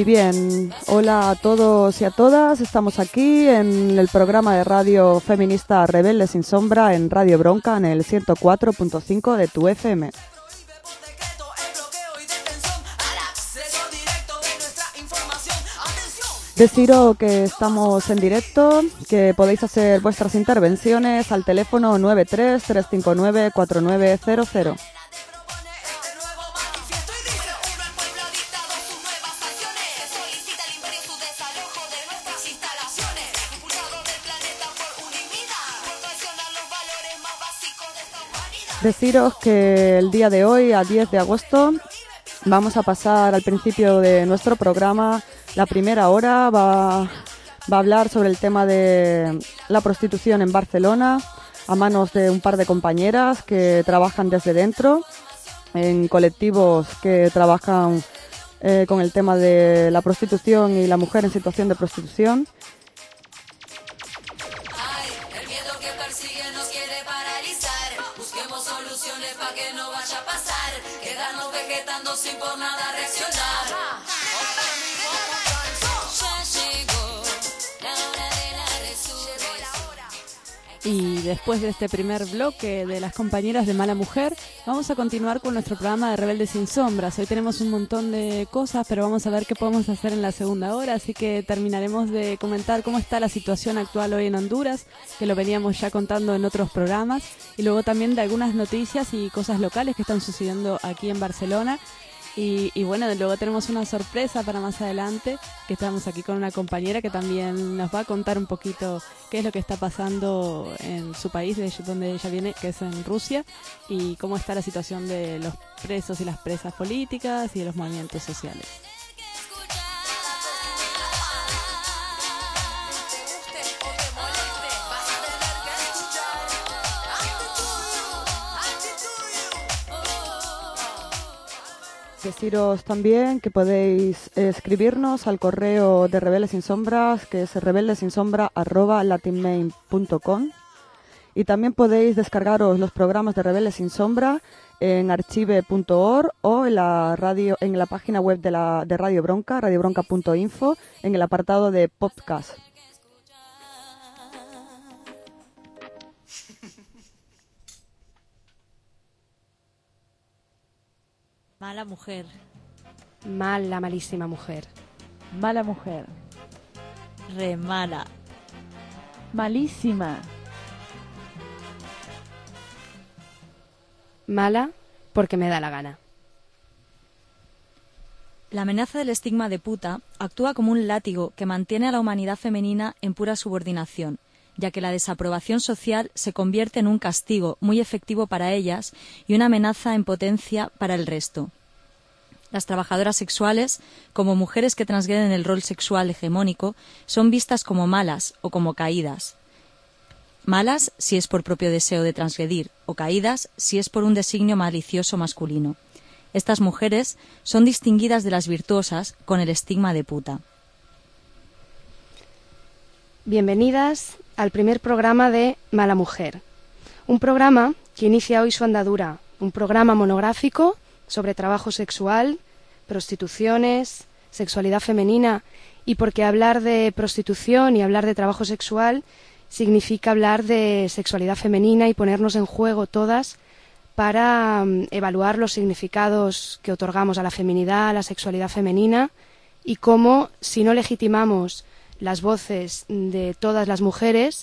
bien, hola a todos y a todas. Estamos aquí en el programa de radio feminista Rebelde Sin Sombra en Radio Bronca en el 104.5 de tu FM. Deciros que estamos en directo, que podéis hacer vuestras intervenciones al teléfono 93-359-4900. Deciros que el día de hoy, a 10 de agosto, vamos a pasar al principio de nuestro programa. La primera hora va a hablar sobre el tema de la prostitución en Barcelona, a manos de un par de compañeras que trabajan desde dentro, en colectivos que trabajan con el tema de la prostitución y la mujer en situación de prostitución. Sin por nada reaccionar. Y después de este primer bloque de las compañeras de Mala Mujer, vamos a continuar con nuestro programa de Rebeldes Sin Sombras. Hoy tenemos un montón de cosas, pero vamos a ver qué podemos hacer en la segunda hora, así que terminaremos de comentar cómo está la situación actual hoy en Honduras, que lo veníamos ya contando en otros programas, y luego también de algunas noticias y cosas locales que están sucediendo aquí en Barcelona. Y bueno, luego tenemos una sorpresa para más adelante, que estamos aquí con una compañera que también nos va a contar un poquito qué es lo que está pasando en su país, de donde ella viene, que es en Rusia, y cómo está la situación de los presos y las presas políticas y de los movimientos sociales. Deciros también que podéis escribirnos al correo de Rebeldes Sin Sombras, que es rebeldesinsombra@latinmail.com, y también podéis descargaros los programas de Rebeldes Sin Sombra en archive.org o en la página web de Radio Bronca, radiobronca.info, en el apartado de podcast. Mala mujer. Mala, malísima mujer. Mala mujer. Re mala. Malísima. Mala porque me da la gana. La amenaza del estigma de puta actúa como un látigo que mantiene a la humanidad femenina en pura subordinación, ya que la desaprobación social se convierte en un castigo muy efectivo para ellas y una amenaza en potencia para el resto. Las trabajadoras sexuales, como mujeres que transgreden el rol sexual hegemónico, son vistas como malas o como caídas. Malas si es por propio deseo de transgredir, o caídas si es por un designio malicioso masculino. Estas mujeres son distinguidas de las virtuosas con el estigma de puta. Bienvenidas al primer programa de Mala Mujer, un programa que inicia hoy su andadura, un programa monográfico sobre trabajo sexual, prostituciones, sexualidad femenina, y porque hablar de prostitución y hablar de trabajo sexual significa hablar de sexualidad femenina y ponernos en juego todas para evaluar los significados que otorgamos a la feminidad, a la sexualidad femenina, y cómo, si no legitimamos las voces de todas las mujeres,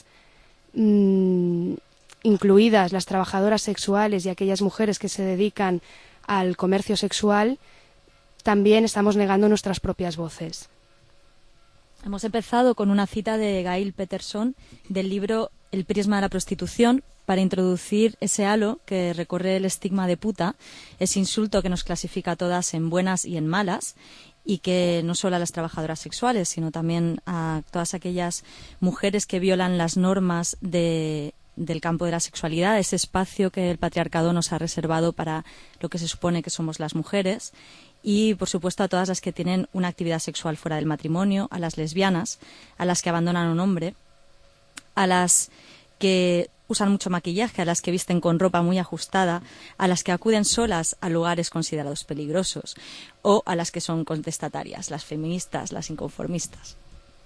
incluidas las trabajadoras sexuales y aquellas mujeres que se dedican al comercio sexual, también estamos negando nuestras propias voces. Hemos empezado con una cita de Gail Peterson del libro El prisma de la prostitución, para introducir ese halo que recorre el estigma de puta, ese insulto que nos clasifica a todas en buenas y en malas, y que no solo a las trabajadoras sexuales, sino también a todas aquellas mujeres que violan las normas del campo de la sexualidad, ese espacio que el patriarcado nos ha reservado para lo que se supone que somos las mujeres, y por supuesto a todas las que tienen una actividad sexual fuera del matrimonio, a las lesbianas, a las que abandonan a un hombre, a las que usan mucho maquillaje, a las que visten con ropa muy ajustada, a las que acuden solas a lugares considerados peligrosos o a las que son contestatarias, las feministas, las inconformistas.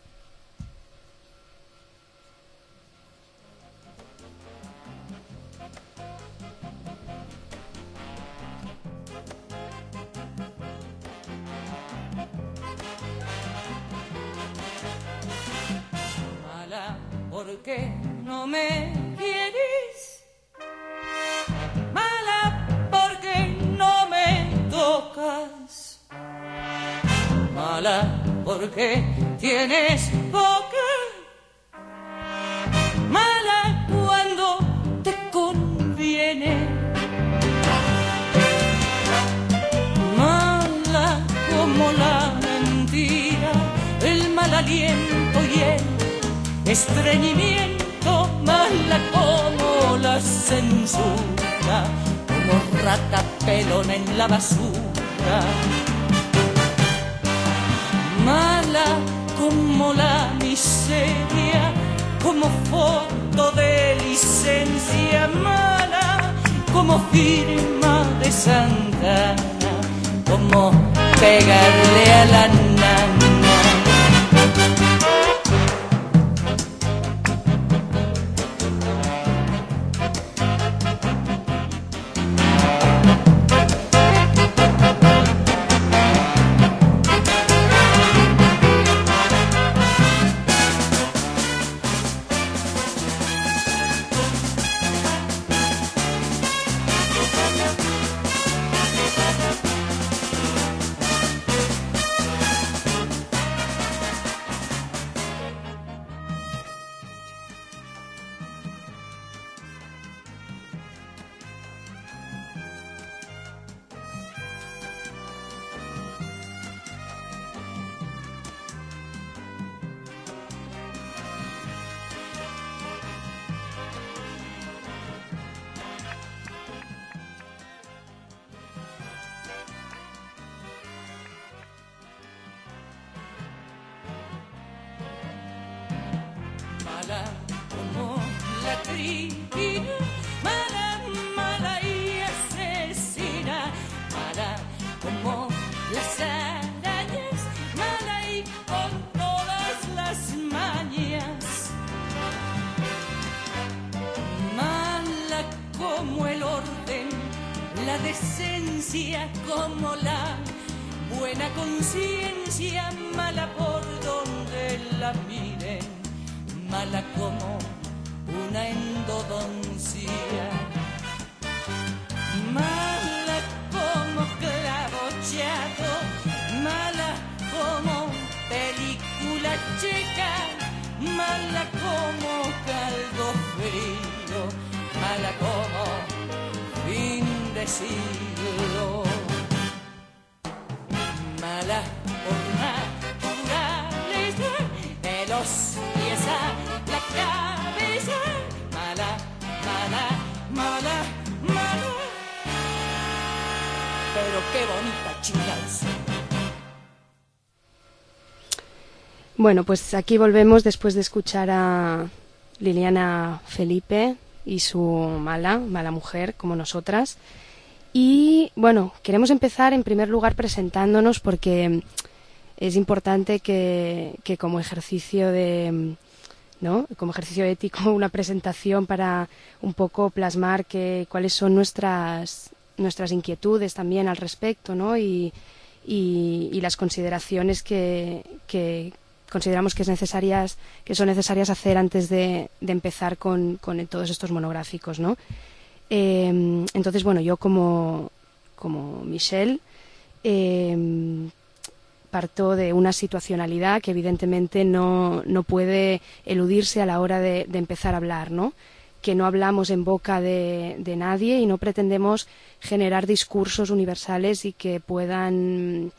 ¿Por qué no me quieres? Mala porque no me tocas. Mala porque tienes boca. Mala cuando te conviene. Mala como la mentira, el mal aliento y el estreñimiento, mala como la censura, como rata pelona en la basura. Mala como la miseria, como foto de licencia. Mala como firma de Santana, como pegarle a la nana. Mala como la tripina, mala, mala y asesina. Mala como las arañas, mala y con todas las mañas. Mala como el orden, la decencia, como la buena conciencia. Mala por donde la miren, mala como una endodoncia. Mala como clavo chato, mala como película checa. Mala como caldo frío, mala como fin de siglo. Mala por naturaleza, de los pies a la cabeza. Mala, mala, mala, mala. Pero qué bonita chingados. Bueno, pues aquí volvemos después de escuchar a Liliana Felipe y su mala mujer, como nosotras. Y bueno, queremos empezar en primer lugar presentándonos, porque es importante que como ejercicio de, ¿no?, como ejercicio ético, una presentación para un poco plasmar cuáles son nuestras inquietudes también al respecto, ¿no? Y las consideraciones que consideramos que son necesarias hacer antes de empezar con todos estos monográficos, ¿no? Entonces, bueno, yo como Michelle parto de una situacionalidad que evidentemente no puede eludirse a la hora de empezar a hablar, ¿no? Que no hablamos en boca de nadie y no pretendemos generar discursos universales y que puedan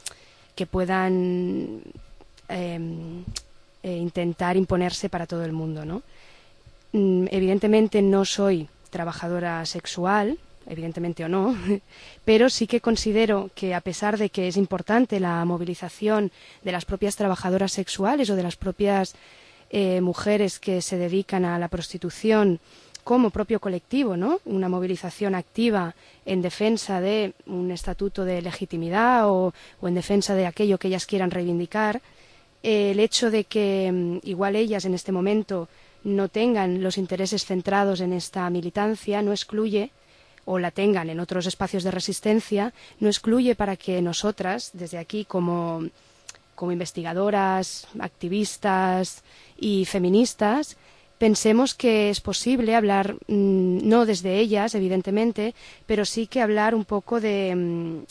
intentar imponerse para todo el mundo, ¿no? Evidentemente no soy trabajadora sexual, evidentemente o no, pero sí que considero que, a pesar de que es importante la movilización de las propias trabajadoras sexuales o de las propias mujeres que se dedican a la prostitución como propio colectivo, ¿no? Una movilización activa en defensa de un estatuto de legitimidad o en defensa de aquello que ellas quieran reivindicar, el hecho de que igual ellas en este momento no tengan los intereses centrados en esta militancia no excluye, o la tengan en otros espacios de resistencia, no excluye para que nosotras, desde aquí como investigadoras, activistas y feministas, pensemos que es posible hablar, no desde ellas, evidentemente, pero sí que hablar un poco de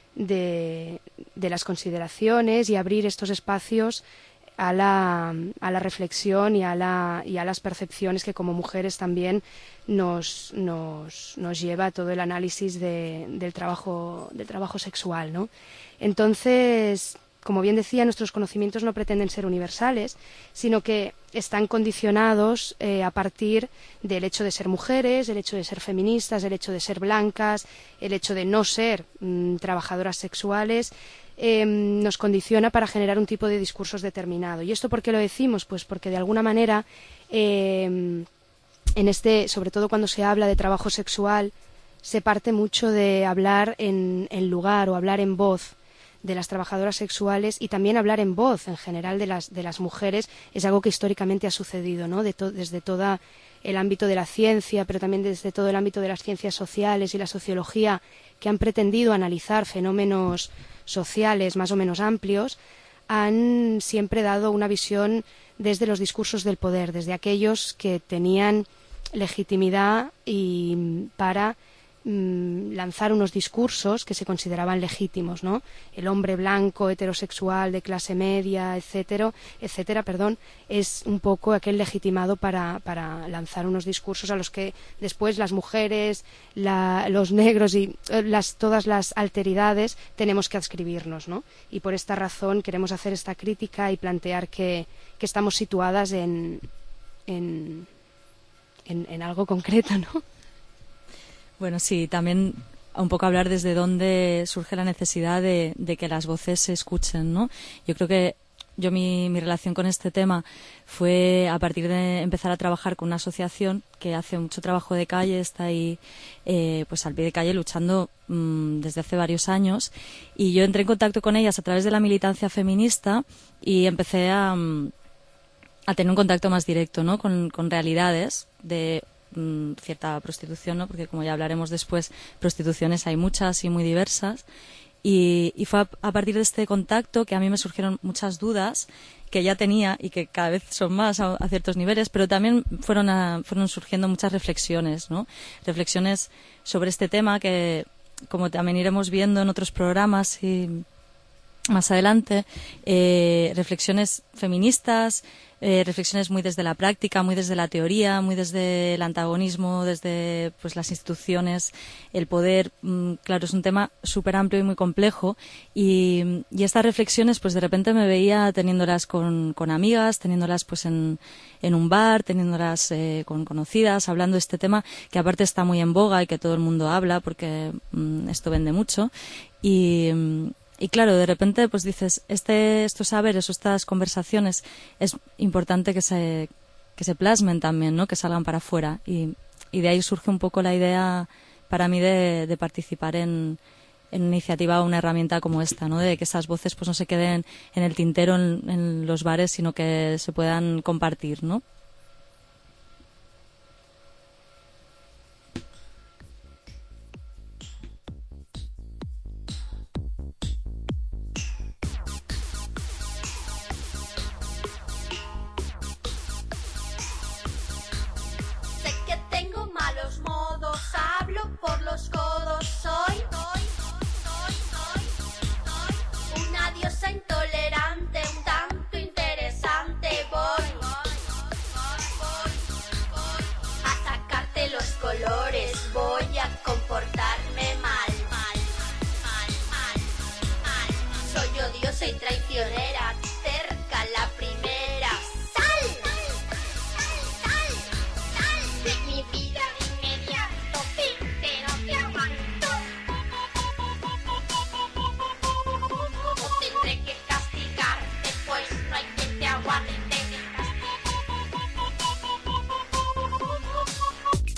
las consideraciones y abrir estos espacios a la reflexión y a las percepciones que como mujeres también nos lleva todo el análisis del trabajo sexual, ¿no? Entonces, como bien decía, nuestros conocimientos no pretenden ser universales, sino que están condicionados a partir del hecho de ser mujeres, el hecho de ser feministas, el hecho de ser blancas, el hecho de no ser trabajadoras sexuales. Nos condiciona para generar un tipo de discursos determinado. ¿Y esto por qué lo decimos? Pues porque de alguna manera, sobre todo cuando se habla de trabajo sexual, se parte mucho de hablar en lugar o hablar en voz de las trabajadoras sexuales, y también hablar en voz en general de las mujeres es algo que históricamente ha sucedido, ¿no? Desde todo el ámbito de la ciencia, pero también desde todo el ámbito de las ciencias sociales y la sociología, que han pretendido analizar fenómenos sociales más o menos amplios, han siempre dado una visión desde los discursos del poder, desde aquellos que tenían legitimidad y para lanzar unos discursos que se consideraban legítimos, ¿no? El hombre blanco, heterosexual, de clase media, etcétera, es un poco aquel legitimado para lanzar unos discursos a los que después las mujeres, los negros y todas las alteridades tenemos que adscribirnos, ¿no? Y por esta razón queremos hacer esta crítica y plantear que estamos situadas en algo concreto, ¿no? Bueno, sí, también un poco hablar desde dónde surge la necesidad de que las voces se escuchen, ¿no? Yo creo que mi relación con este tema fue a partir de empezar a trabajar con una asociación que hace mucho trabajo de calle, está ahí pues al pie de calle luchando desde hace varios años, y yo entré en contacto con ellas a través de la militancia feminista y empecé a tener un contacto más directo, ¿no? con realidades de cierta prostitución, ¿no? Porque como ya hablaremos después, prostituciones hay muchas y muy diversas, y fue a partir de este contacto que a mí me surgieron muchas dudas que ya tenía y que cada vez son más a ciertos niveles, pero también fueron surgiendo muchas reflexiones, ¿no? Reflexiones sobre este tema que, como también iremos viendo en otros programas y más adelante, reflexiones feministas, reflexiones muy desde la práctica, muy desde la teoría, muy desde el antagonismo, desde pues las instituciones, el poder. Claro, es un tema súper amplio y muy complejo, y estas reflexiones pues de repente me veía teniéndolas con amigas, teniéndolas pues en un bar, teniéndolas con conocidas, hablando de este tema que aparte está muy en boga y que todo el mundo habla porque esto vende mucho, y claro, de repente pues dices, estos saberes o estas conversaciones es importante que se plasmen también, ¿no? Que salgan para afuera, y de ahí surge un poco la idea para mí de participar en una iniciativa o una herramienta como esta, ¿no? De que esas voces pues no se queden en el tintero en los bares, sino que se puedan compartir, ¿no? Por los codos soy una diosa intolerante, un tanto interesante. Voy a sacarte los colores, voy a comportarme mal. Soy odiosa y traicionera, cerca la primera. ¡Sal! De mi vida inmediato, pero te aguanto. No tendré que castigarte, pues no hay quien te aguante.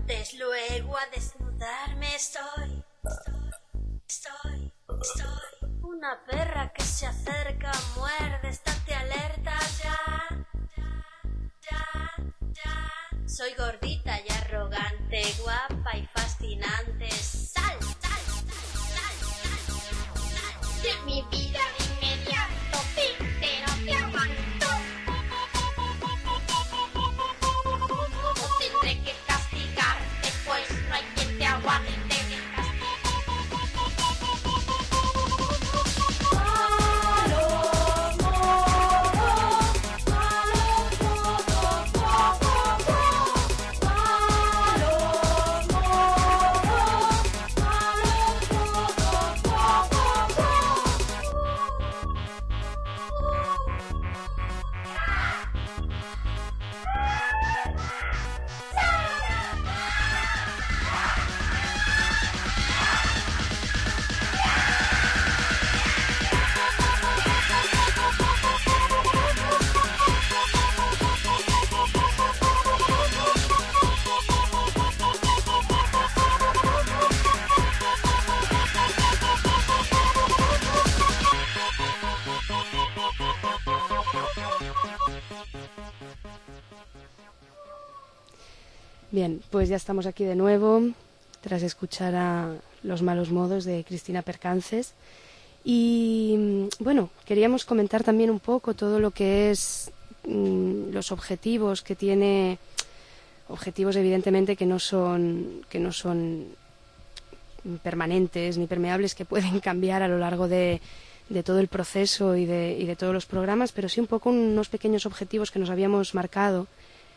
antes, luego a desnudarme estoy. Una perra que se acerca, muerde, estate alerta ya. Soy gordita y arrogante, guapa y fascinante. Sal de mi vida de inmediato, pero te aguanto. Tendré que castigarte, pues no hay quien te aguante. Bien, pues ya estamos aquí de nuevo, tras escuchar a Los malos modos de Cristina Percances. Y bueno, queríamos comentar también un poco todo lo que es los objetivos que tiene, objetivos evidentemente que no son permanentes ni permeables, que pueden cambiar a lo largo de todo el proceso y de todos los programas, pero sí un poco unos pequeños objetivos que nos habíamos marcado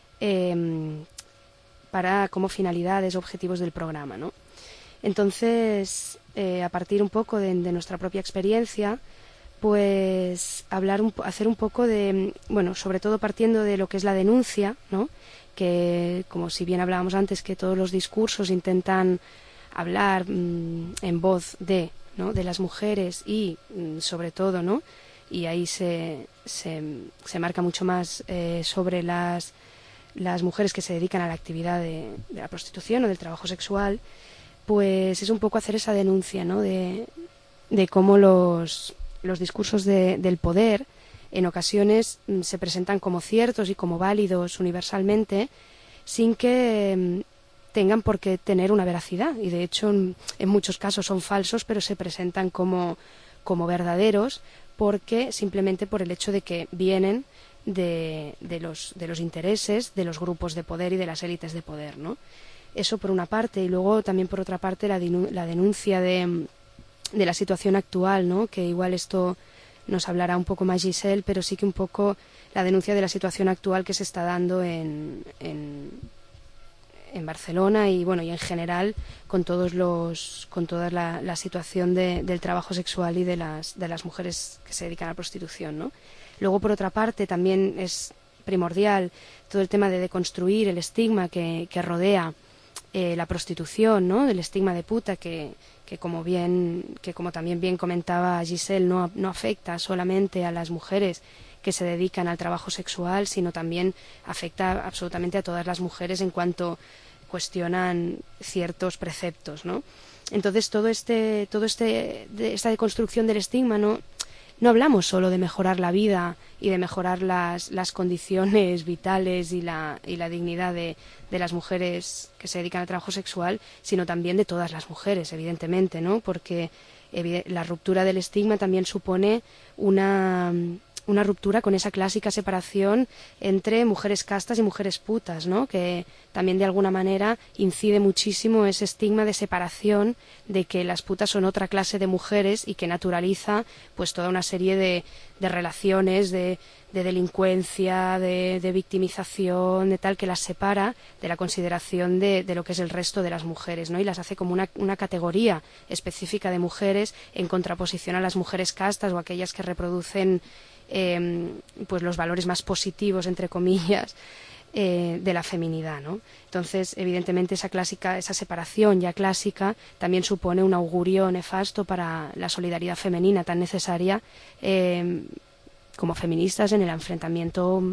para como finalidades, objetivos del programa, ¿no? Entonces, a partir un poco de nuestra propia experiencia, pues hacer un poco de, bueno, sobre todo partiendo de lo que es la denuncia, ¿no? Que, como si bien hablábamos antes, que todos los discursos intentan hablar en voz de, ¿no?, de las mujeres y sobre todo, ¿no?, y ahí se marca mucho más sobre las mujeres que se dedican a la actividad de la prostitución o del trabajo sexual, pues es un poco hacer esa denuncia, ¿no?, de cómo los discursos del poder en ocasiones se presentan como ciertos y como válidos universalmente, sin que tengan por qué tener una veracidad, y de hecho en muchos casos son falsos, pero se presentan como verdaderos, porque simplemente por el hecho de que vienen de los intereses de los grupos de poder y de las élites de poder, ¿no? Eso por una parte, y luego también por otra parte la denuncia de la situación actual, ¿no?, que igual esto nos hablará un poco más Giselle, pero sí que un poco la denuncia de la situación actual que se está dando en Barcelona y bueno, y en general con toda la situación del trabajo sexual y de las mujeres que se dedican a la prostitución, ¿no? Luego, por otra parte, también es primordial todo el tema de deconstruir el estigma que rodea la prostitución, ¿no?, el estigma de puta que como también bien comentaba Giselle, no afecta solamente a las mujeres que se dedican al trabajo sexual, sino también afecta absolutamente a todas las mujeres en cuanto cuestionan ciertos preceptos, ¿no? Entonces esta deconstrucción del estigma, no hablamos solo de mejorar la vida y de mejorar las condiciones vitales y la dignidad de las mujeres que se dedican al trabajo sexual, sino también de todas las mujeres, evidentemente, ¿no? Porque la ruptura del estigma también supone una ruptura con esa clásica separación entre mujeres castas y mujeres putas, ¿no?, que también de alguna manera incide muchísimo ese estigma de separación, de que las putas son otra clase de mujeres y que naturaliza pues toda una serie de relaciones de delincuencia, de victimización, de tal, que las separa de la consideración de lo que es el resto de las mujeres, ¿no?, y las hace como una categoría específica de mujeres en contraposición a las mujeres castas o aquellas que reproducen pues los valores más positivos, entre comillas, de la feminidad, ¿no? Entonces, evidentemente, esa separación ya clásica también supone un augurio nefasto para la solidaridad femenina tan necesaria como feministas en el enfrentamiento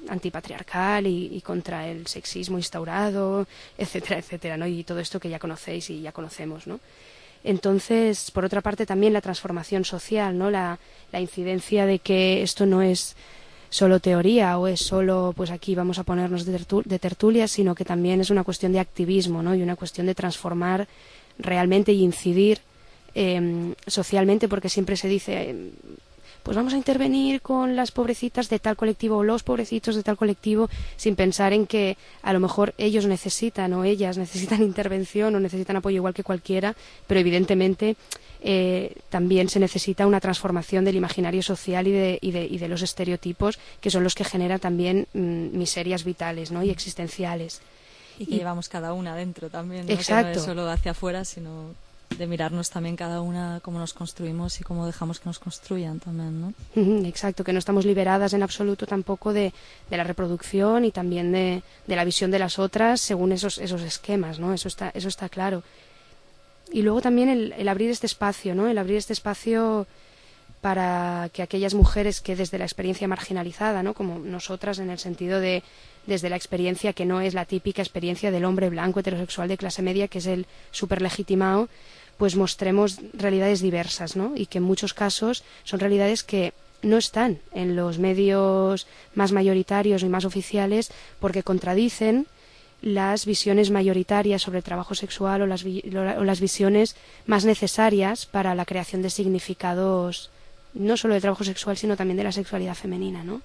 antipatriarcal y contra el sexismo instaurado, etcétera, etcétera, ¿no? Y todo esto que ya conocéis y ya conocemos, ¿no? Entonces, por otra parte, también la transformación social, ¿no? La incidencia de que esto no es solo teoría o es solo, pues aquí vamos a ponernos de tertulia, sino que también es una cuestión de activismo, ¿no? Y una cuestión de transformar realmente y incidir socialmente, porque siempre se dice, pues vamos a intervenir con las pobrecitas de tal colectivo o los pobrecitos de tal colectivo, sin pensar en que a lo mejor ellos necesitan o ellas necesitan intervención o necesitan apoyo igual que cualquiera, pero evidentemente también se necesita una transformación del imaginario social y de los estereotipos, que son los que generan también miserias vitales, ¿no? Y existenciales. Y que llevamos cada una dentro también, ¿no? Exacto. Que no es solo hacia afuera, sino de mirarnos también cada una cómo nos construimos y cómo dejamos que nos construyan también, ¿no? Exacto, que no estamos liberadas en absoluto tampoco de la reproducción y también de la visión de las otras según esos esquemas, ¿no? Eso está claro. Y luego también el abrir este espacio, ¿no? El abrir este espacio para que aquellas mujeres que desde la experiencia marginalizada, ¿no? Como nosotras, en el sentido de desde la experiencia que no es la típica experiencia del hombre blanco heterosexual de clase media, que es el superlegitimado, pues mostremos realidades diversas, ¿no? Y que en muchos casos son realidades que no están en los medios más mayoritarios y más oficiales porque contradicen las visiones mayoritarias sobre el trabajo sexual o las visiones más necesarias para la creación de significados no solo del trabajo sexual sino también de la sexualidad femenina, ¿no?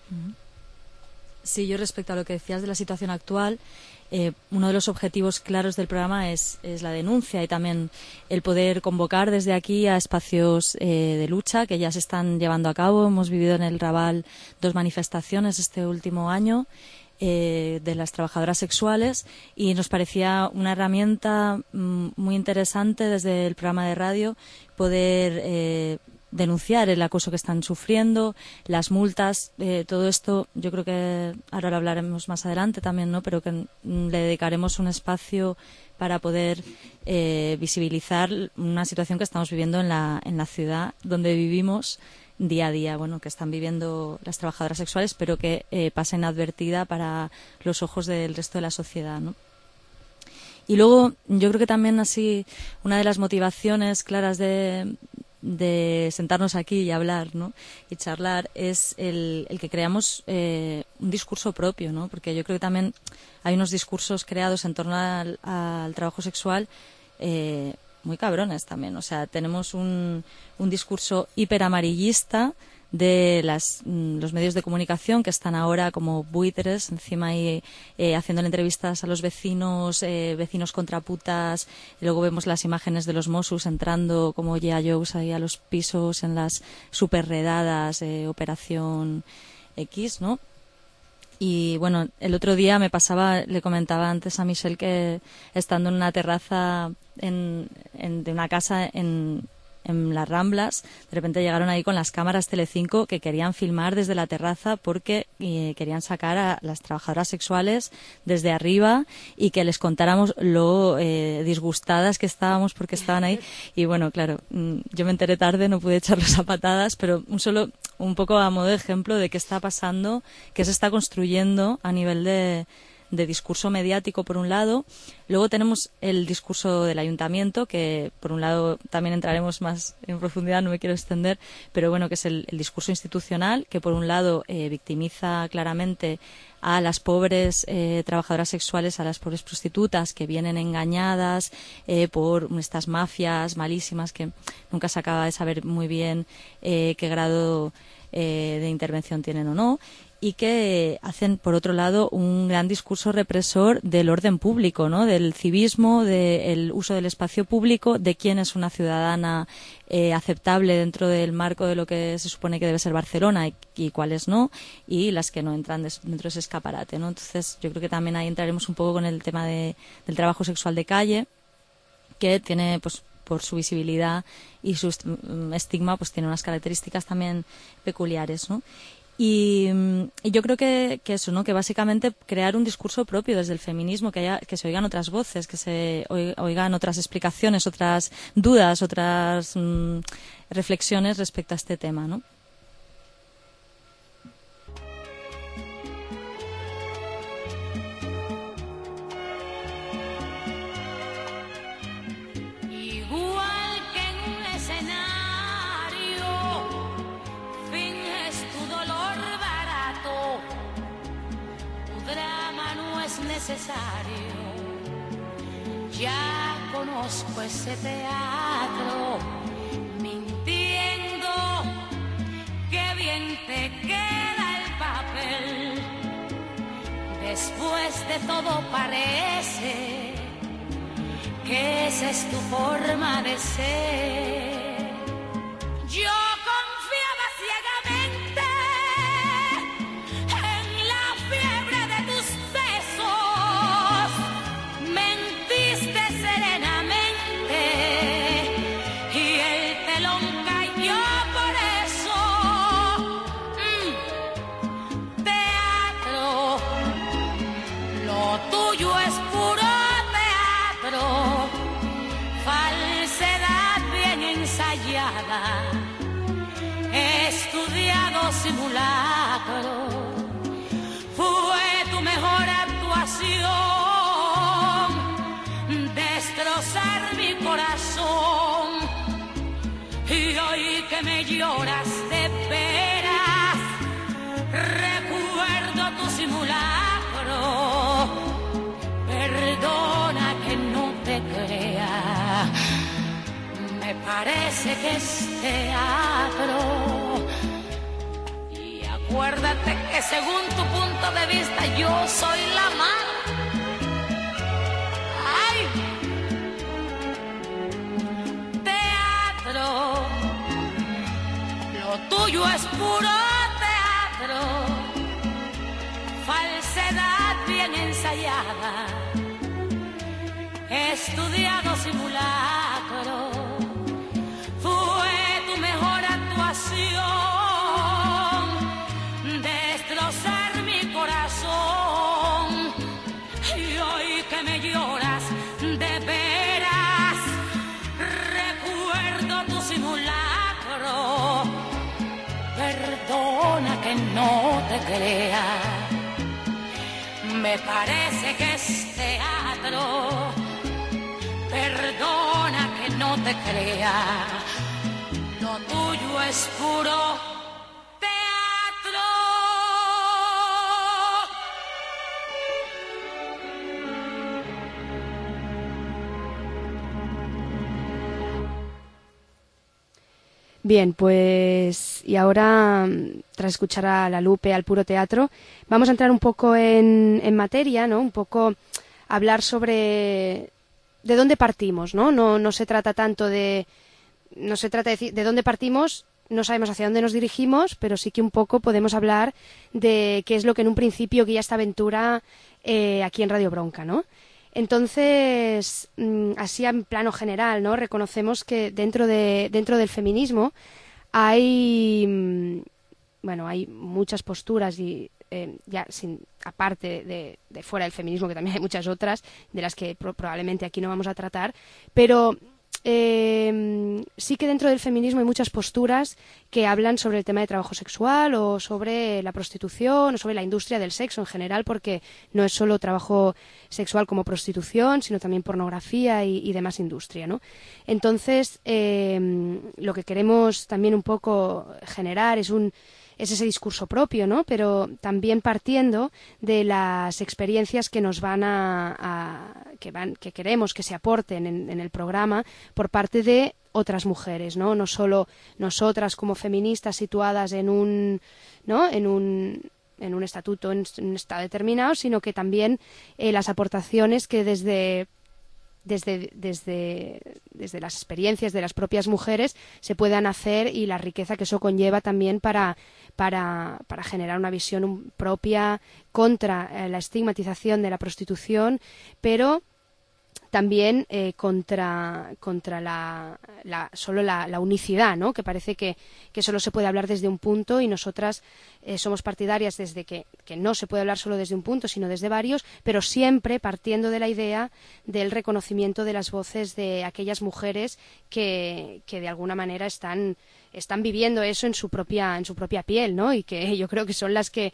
Sí, yo respecto a lo que decías de la situación actual, uno de los objetivos claros del programa es la denuncia y también el poder convocar desde aquí a espacios de lucha que ya se están llevando a cabo. Hemos vivido en el Raval 2 manifestaciones este último año de las trabajadoras sexuales y nos parecía una herramienta muy interesante desde el programa de radio poder denunciar el acoso que están sufriendo, las multas, todo esto yo creo que ahora lo hablaremos más adelante también, ¿no? Pero que le dedicaremos un espacio para poder visibilizar una situación que estamos viviendo en la ciudad donde vivimos día a día, bueno, que están viviendo las trabajadoras sexuales, pero que pasa inadvertida para los ojos del resto de la sociedad, ¿no? Y luego yo creo que también así una de las motivaciones claras de sentarnos aquí y hablar, ¿no? Y charlar es el que creamos un discurso propio, ¿no? Porque yo creo que también hay unos discursos creados en torno al trabajo sexual muy cabrones también. O sea, tenemos un discurso hiperamarillista de los medios de comunicación que están ahora como buitres encima y haciéndole entrevistas a los vecinos, vecinos contra putas, y luego vemos las imágenes de los Mossos entrando como G.I. Joes ahí a los pisos en las superredadas, Operación X, ¿no? Y bueno, el otro día le comentaba antes a Michelle que estando en una terraza de una casa en las Ramblas, de repente llegaron ahí con las cámaras Telecinco que querían filmar desde la terraza porque querían sacar a las trabajadoras sexuales desde arriba y que les contáramos lo disgustadas que estábamos porque estaban ahí. Y bueno, claro, yo me enteré tarde, no pude echarlos a patadas, pero un poco a modo de ejemplo de qué está pasando, qué se está construyendo a nivel de discurso mediático por un lado. Luego tenemos el discurso del ayuntamiento, que por un lado también entraremos más en profundidad, no me quiero extender, pero bueno, que es el discurso institucional, que por un lado victimiza claramente a las pobres trabajadoras sexuales, a las pobres prostitutas que vienen engañadas por estas mafias malísimas que nunca se acaba de saber muy bien qué grado de intervención tienen o no, y que hacen, por otro lado, un gran discurso represor del orden público, ¿no? Del civismo, del uso del espacio público, de quién es una ciudadana aceptable dentro del marco de lo que se supone que debe ser Barcelona y cuáles no, y las que no entran dentro de ese escaparate, ¿no? Entonces, yo creo que también ahí entraremos un poco con el tema del trabajo sexual de calle, que tiene, pues, por su visibilidad y su estigma, pues tiene unas características también peculiares, ¿no? Y yo creo que eso, ¿no? Que básicamente crear un discurso propio desde el feminismo, que se oigan otras voces, que se oigan otras explicaciones, otras dudas, otras reflexiones respecto a este tema, ¿no? necesario. Ya conozco ese teatro, mintiendo, qué bien te queda el papel. Después de todo parece que esa es tu forma de ser. Yo confiaba ciegamente en la fiebre de tus besos, mentiste serenamente y el telón cayó por eso. Teatro, lo tuyo es puro teatro, falsedad bien ensayada, estudiado simulacro. Fue tu mejor actuación, destrozar mi corazón. Y hoy que me lloras de veras, recuerdo tu simulacro. Perdona que no te crea, me parece que es teatro. Y acuérdate que según tu punto de vista yo soy la mala. ¡Ay! Teatro, lo tuyo es puro teatro, falsedad bien ensayada, estudiado simulacro. Fue tu mejor actuación, destrozar mi corazón. Y hoy que me lloras de veras, recuerdo tu simulacro. Perdona que no te crea, me parece que es teatro. Perdona que no te crea, lo tuyo es puro teatro. Bien, pues y ahora, tras escuchar a La Lupe, al puro teatro, vamos a entrar un poco en materia, ¿no? Un poco hablar sobre de dónde partimos, ¿no? No se trata tanto de... No se trata de decir de dónde partimos, no sabemos hacia dónde nos dirigimos, pero sí que un poco podemos hablar de qué es lo que en un principio guía esta aventura aquí en Radio Bronca, ¿no? Entonces, así en plano general, ¿no? Reconocemos que dentro del feminismo hay muchas posturas y aparte de fuera del feminismo, que también hay muchas otras de las que probablemente aquí no vamos a tratar, pero sí que dentro del feminismo hay muchas posturas que hablan sobre el tema de trabajo sexual o sobre la prostitución o sobre la industria del sexo en general, porque no es solo trabajo sexual como prostitución, sino también pornografía y demás industria, ¿no? Entonces, lo que queremos también un poco generar es ese discurso propio, ¿no? Pero también partiendo de las experiencias que nos van que queremos que se aporten en el programa por parte de otras mujeres, ¿no? No solo nosotras como feministas situadas en un estatuto, en un estado determinado, sino que también las aportaciones que desde las experiencias de las propias mujeres se puedan hacer y la riqueza que eso conlleva también para generar una visión propia contra la estigmatización de la prostitución, pero también contra solo la unicidad, ¿no? Que parece que solo se puede hablar desde un punto, y nosotras somos partidarias desde que no se puede hablar solo desde un punto, sino desde varios, pero siempre partiendo de la idea del reconocimiento de las voces de aquellas mujeres que de alguna manera están viviendo eso en su propia piel, ¿no? Y que yo creo que son las que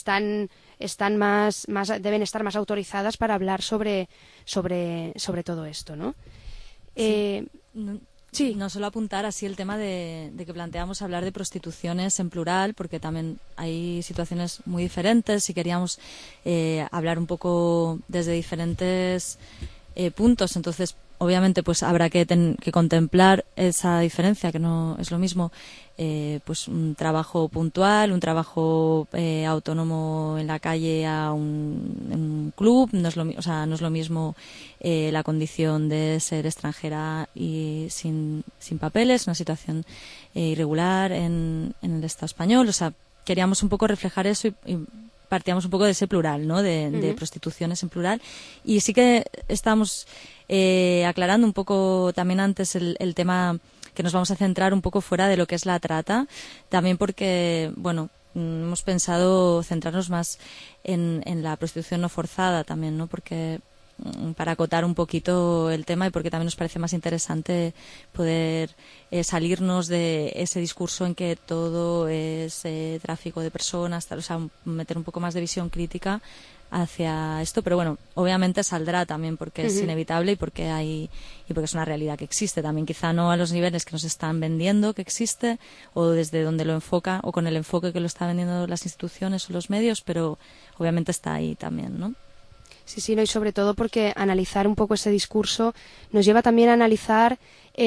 deben estar más autorizadas para hablar sobre todo esto, ¿no? Sí. Sí. No solo apuntar así el tema de que planteamos hablar de prostituciones en plural, porque también hay situaciones muy diferentes y queríamos hablar un poco desde diferentes puntos. Entonces, obviamente, pues habrá que contemplar esa diferencia, que no es lo mismo pues un trabajo puntual, un trabajo autónomo en la calle en un club. No es lo mismo la condición de ser extranjera y sin papeles, una situación irregular en el Estado español. O sea, queríamos un poco reflejar eso y partíamos un poco de ese plural, ¿no? De prostituciones en plural. Y sí que estamos aclarando un poco también antes el tema, que nos vamos a centrar un poco fuera de lo que es la trata, también porque, bueno, hemos pensado centrarnos más en la prostitución no forzada también, ¿no? Porque para acotar un poquito el tema y porque también nos parece más interesante poder salirnos de ese discurso en que todo es tráfico de personas, o sea, meter un poco más de visión crítica hacia esto, pero bueno, obviamente saldrá también porque es inevitable y porque es una realidad que existe también, quizá no a los niveles que nos están vendiendo que existe, o desde donde lo enfoca, o con el enfoque que lo están vendiendo las instituciones o los medios, pero obviamente está ahí también, ¿no? Sí, no, y sobre todo porque analizar un poco ese discurso nos lleva también a analizar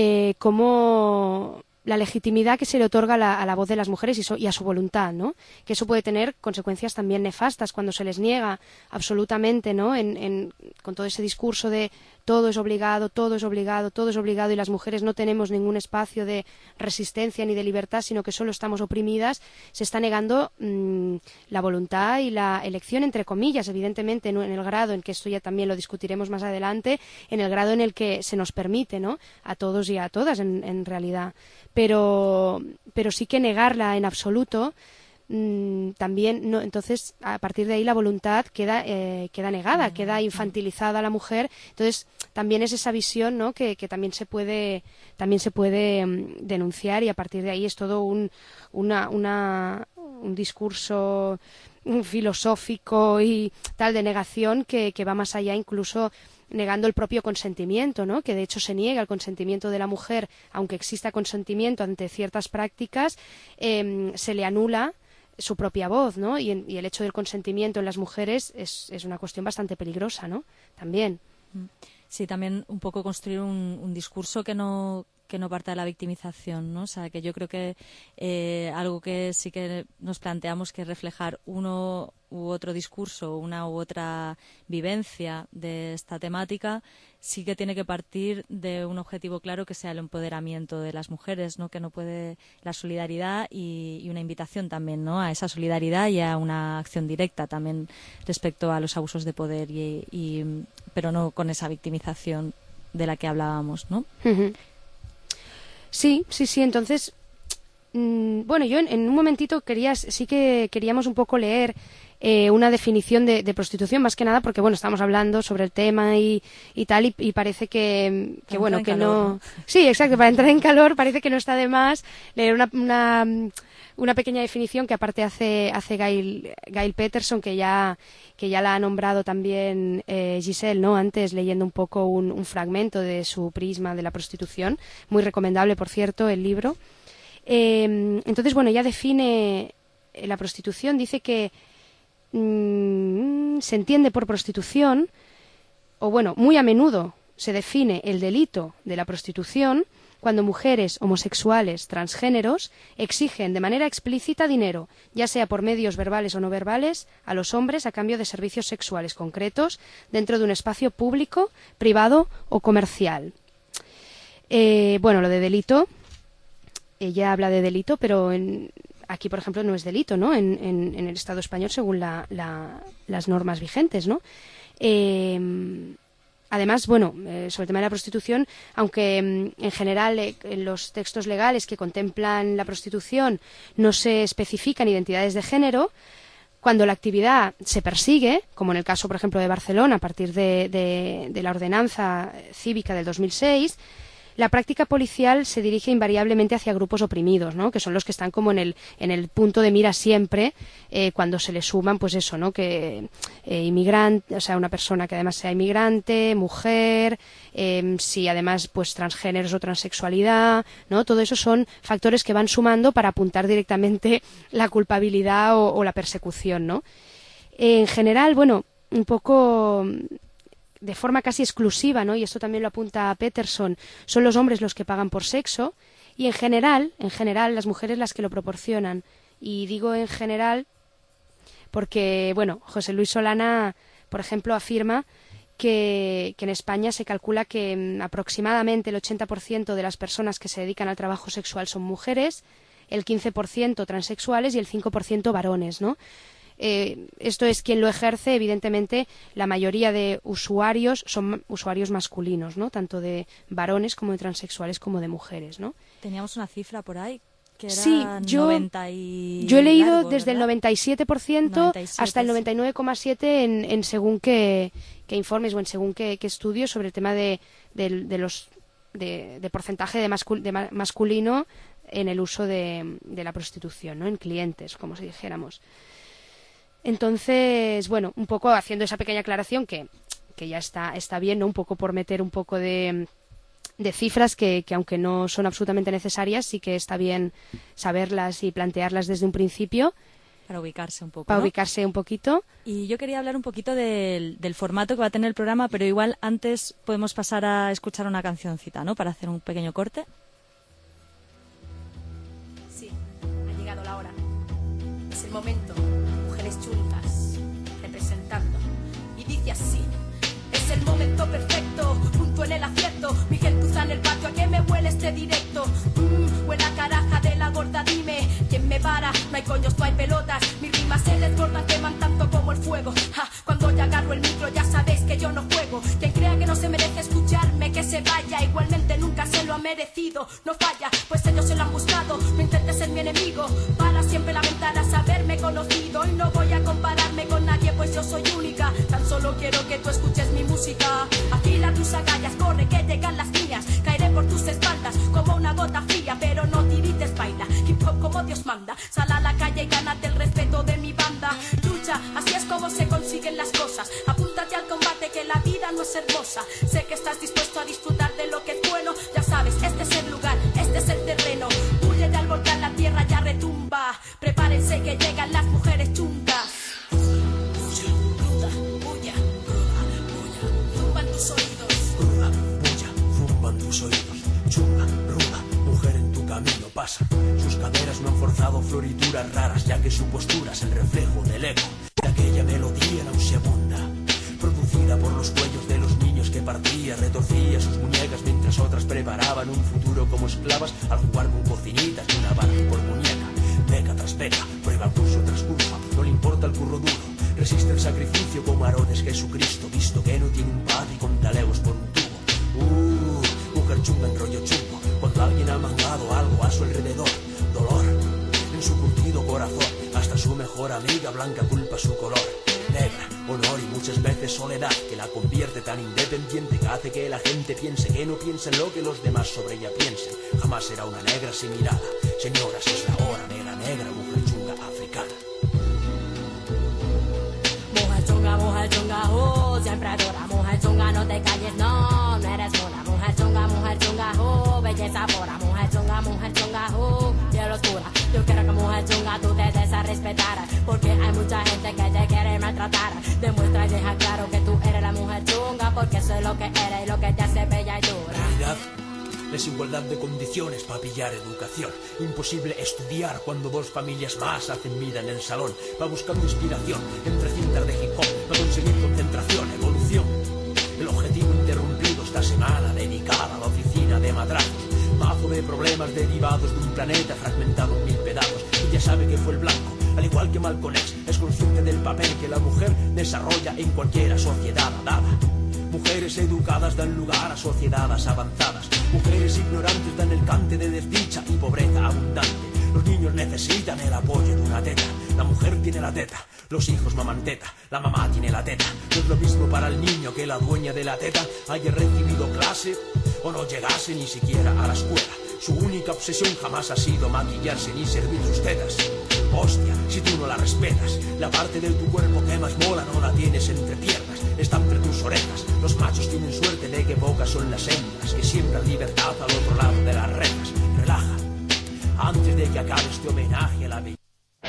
cómo la legitimidad que se le otorga a la voz de las mujeres y a su voluntad, ¿no? Que eso puede tener consecuencias también nefastas cuando se les niega absolutamente, ¿no? Con todo ese discurso de todo es obligado, todo es obligado, todo es obligado, y las mujeres no tenemos ningún espacio de resistencia ni de libertad, sino que solo estamos oprimidas. Se está negando la voluntad y la elección, entre comillas, evidentemente, en el grado en que esto ya también lo discutiremos más adelante, en el grado en el que se nos permite, ¿no? A todos y a todas, en realidad. Pero sí que negarla en absoluto también no. Entonces, a partir de ahí la voluntad queda negada, queda infantilizada la mujer. Entonces, también es esa visión, ¿no? que también se puede denunciar, y a partir de ahí es todo un discurso filosófico y tal de negación que va más allá, incluso negando el propio consentimiento, ¿no? Que de hecho se niega el consentimiento de la mujer, aunque exista consentimiento ante ciertas prácticas, se le anula su propia voz, ¿no? Y el hecho del consentimiento en las mujeres es una cuestión bastante peligrosa, ¿no? También. Sí, también un poco construir un discurso que no parta de la victimización, ¿no? O sea, que yo creo que algo que sí que nos planteamos, que reflejar uno u otro discurso, una u otra vivencia de esta temática, sí que tiene que partir de un objetivo claro, que sea el empoderamiento de las mujeres, ¿no? Que no puede, la solidaridad y una invitación también, ¿no? A esa solidaridad y a una acción directa también respecto a los abusos de poder, pero no con esa victimización de la que hablábamos, ¿no? Sí. Entonces, bueno, yo en un momentito queríamos un poco leer una definición de prostitución, más que nada porque, bueno, estamos hablando sobre el tema y tal, y parece que bueno, que calor, no... Sí, exacto, para entrar en calor parece que no está de más leer una pequeña definición que aparte hace Gail Peterson, que ya la ha nombrado también Giselle, ¿no? Antes, leyendo un poco un fragmento de su prisma de la prostitución, muy recomendable, por cierto, el libro. Entonces, bueno, ella define la prostitución, dice que se entiende por prostitución, o bueno, muy a menudo se define el delito de la prostitución cuando mujeres homosexuales, transgéneros, exigen de manera explícita dinero, ya sea por medios verbales o no verbales, a los hombres a cambio de servicios sexuales concretos dentro de un espacio público, privado o comercial. Bueno, lo de delito, ella habla de delito, pero aquí, por ejemplo, no es delito, ¿no? En el Estado español, según las normas vigentes, ¿no? Además, bueno, sobre el tema de la prostitución, aunque en general en los textos legales que contemplan la prostitución no se especifican identidades de género, cuando la actividad se persigue, como en el caso, por ejemplo, de Barcelona, a partir de la ordenanza cívica del 2006, La práctica policial se dirige invariablemente hacia grupos oprimidos, ¿no? Que son los que están como en el punto de mira siempre, cuando se le suman, pues eso, ¿no? Que inmigrante, o sea, una persona que además sea inmigrante, mujer, si además pues transgéneros o transexualidad, ¿no? Todo eso son factores que van sumando para apuntar directamente la culpabilidad o la persecución, ¿no? En general, bueno, un poco de forma casi exclusiva, ¿no? Y esto también lo apunta Peterson, son los hombres los que pagan por sexo y en general, las mujeres las que lo proporcionan. Y digo en general porque, bueno, José Luis Solana, por ejemplo, afirma que en España se calcula que aproximadamente el 80% de las personas que se dedican al trabajo sexual son mujeres, el 15% transexuales y el 5% varones, ¿no? Esto es quien lo ejerce, evidentemente la mayoría de usuarios son usuarios masculinos, ¿no? Tanto de varones como de transexuales como de mujeres, ¿no? Teníamos una cifra por ahí que era sí, yo he leído largo, desde ¿verdad? El 97% hasta el 99,7% en según qué informes o en según qué estudios sobre el tema de porcentaje de masculino en el uso de la prostitución, ¿no? En clientes, como si dijéramos. Entonces, bueno, un poco haciendo esa pequeña aclaración que ya está bien, ¿no? Un poco por meter un poco de cifras que aunque no son absolutamente necesarias, sí que está bien saberlas y plantearlas desde un principio. Para ubicarse un poco, Para ¿no? ubicarse un poquito. Y yo quería hablar un poquito del formato que va a tener el programa, pero igual antes podemos pasar a escuchar una cancioncita, ¿no? Para hacer un pequeño corte. Sí, ha llegado la hora. Es el momento. Chuntas, representando. Y dice así: es el momento perfecto, punto en el acierto. Mi gentuza en el patio, ¿a qué me huele este directo? Huele a caraja de la gorda, dime ¿quién me para? No hay coños, no hay pelotas. Mis rimas se desbordan, queman tanto como el fuego. Cuando ya agarro el micro ya sabéis que yo no juego. Quien crea que no se merece escucharme, que se vaya. Igualmente nunca se lo ha merecido. No falla, pues ellos se lo han buscado. No intentes ser mi enemigo, para siempre lamentar a saberme conocido. Y no voy a compararme con nadie, pues yo soy única. Tan solo quiero que tú escuches mi música. Afila tus agallas, corre que llegan las mías. Caeré por tus espaldas como una gota fría, pero no tirites, baila hip hop como Dios manda. Sal a la calle y gánate el respeto de mi banda. Lucha, así es como se consiguen las cosas. Apúntate al combate, que la vida no es hermosa. Sé que estás dispuesto a disfrutar de lo que es bueno. Ya sabes, este es el lugar, este es el terreno. Huye de al volcán, la tierra ya retumba. Prepárense que llegan las mujeres chungas. Zumban tus oídos. Ruda, bulla, zumban tus oídos. Chunga, ruda, mujer en tu camino pasa. Sus caderas no han forzado florituras raras, ya que su postura es el reflejo del eco de aquella melodía nauseabunda, producida por los cuellos de los niños que partía. Retorcía sus muñecas mientras otras preparaban un futuro como esclavas al jugar con cocinitas y una barra por muñeca. Beca tras beca, prueba curso tras curso, no le importa el curro duro. Resiste el sacrificio como Aarón es Jesucristo, visto que no tiene un padre y con taleos por un tubo. Mujer chunga en rollo chungo, cuando alguien ha mangado algo a su alrededor. Dolor en su curtido corazón, hasta su mejor amiga blanca culpa su color. Negra, honor y muchas veces soledad, que la convierte tan independiente que hace que la gente piense que no piensa en lo que los demás sobre ella piensen. Jamás será una negra sin mirada. Señoras, es la hora, negra, mujer chunga africana. Mujer chunga, siempre dura. Mujer chunga, no te calles, no eres una. Mujer chunga, belleza pura. Mujer chunga, piel oscura. Yo quiero que mujer chunga tú te des a respetar, porque hay mucha gente que te quiere maltratar. Demuestra y deja claro que tú eres la mujer chunga, porque eso es lo que eres y lo que te hace bella y dura. Realidad, desigualdad de condiciones para pillar educación. Imposible estudiar cuando dos familias más hacen vida en el salón. Va buscando inspiración entre cintas de hip hop para conseguir concentración, evolución. El objetivo interrumpido esta semana dedicada a la oficina de madrazos. Mazo de problemas derivados de un planeta fragmentado en 1000 pedazos. Y ya sabe que fue el blanco, al igual que Malcolm X, es consciente del papel que la mujer desarrolla en cualquier sociedad dada. Mujeres educadas dan lugar a sociedades avanzadas. Mujeres ignorantes dan el cante de desdicha y pobreza abundante. Los niños necesitan el apoyo de una teta. La mujer tiene la teta, los hijos maman teta. La mamá tiene la teta. No es lo mismo para el niño que la dueña de la teta haya recibido clase o no llegase ni siquiera a la escuela. Su única obsesión jamás ha sido maquillarse ni servir sus tetas. Hostia, si tú no la respetas, la parte de tu cuerpo que más mola no la tienes entre piernas, está entre tus orejas. Los machos tienen suerte de que pocas son las hembras que siembran libertad al otro lado de las rejas. Relaja, antes de que acabe este homenaje a la belleza.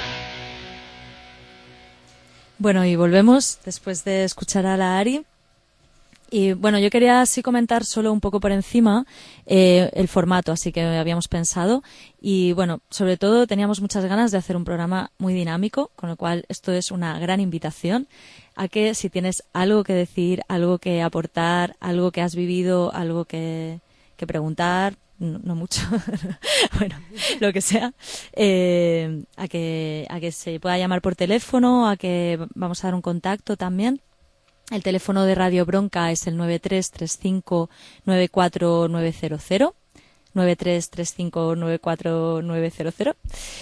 Bueno, y volvemos después de escuchar a la Ari. Y bueno, yo quería así comentar solo un poco por encima el formato, así que habíamos pensado. Y bueno, sobre todo teníamos muchas ganas de hacer un programa muy dinámico, con lo cual esto es una gran invitación a que si tienes algo que decir, algo que aportar, algo que has vivido, algo que preguntar, no mucho, bueno, lo que sea, a que se pueda llamar por teléfono, a que vamos a dar un contacto también. El teléfono de Radio Bronca es el 9335-94900, 9335-94900,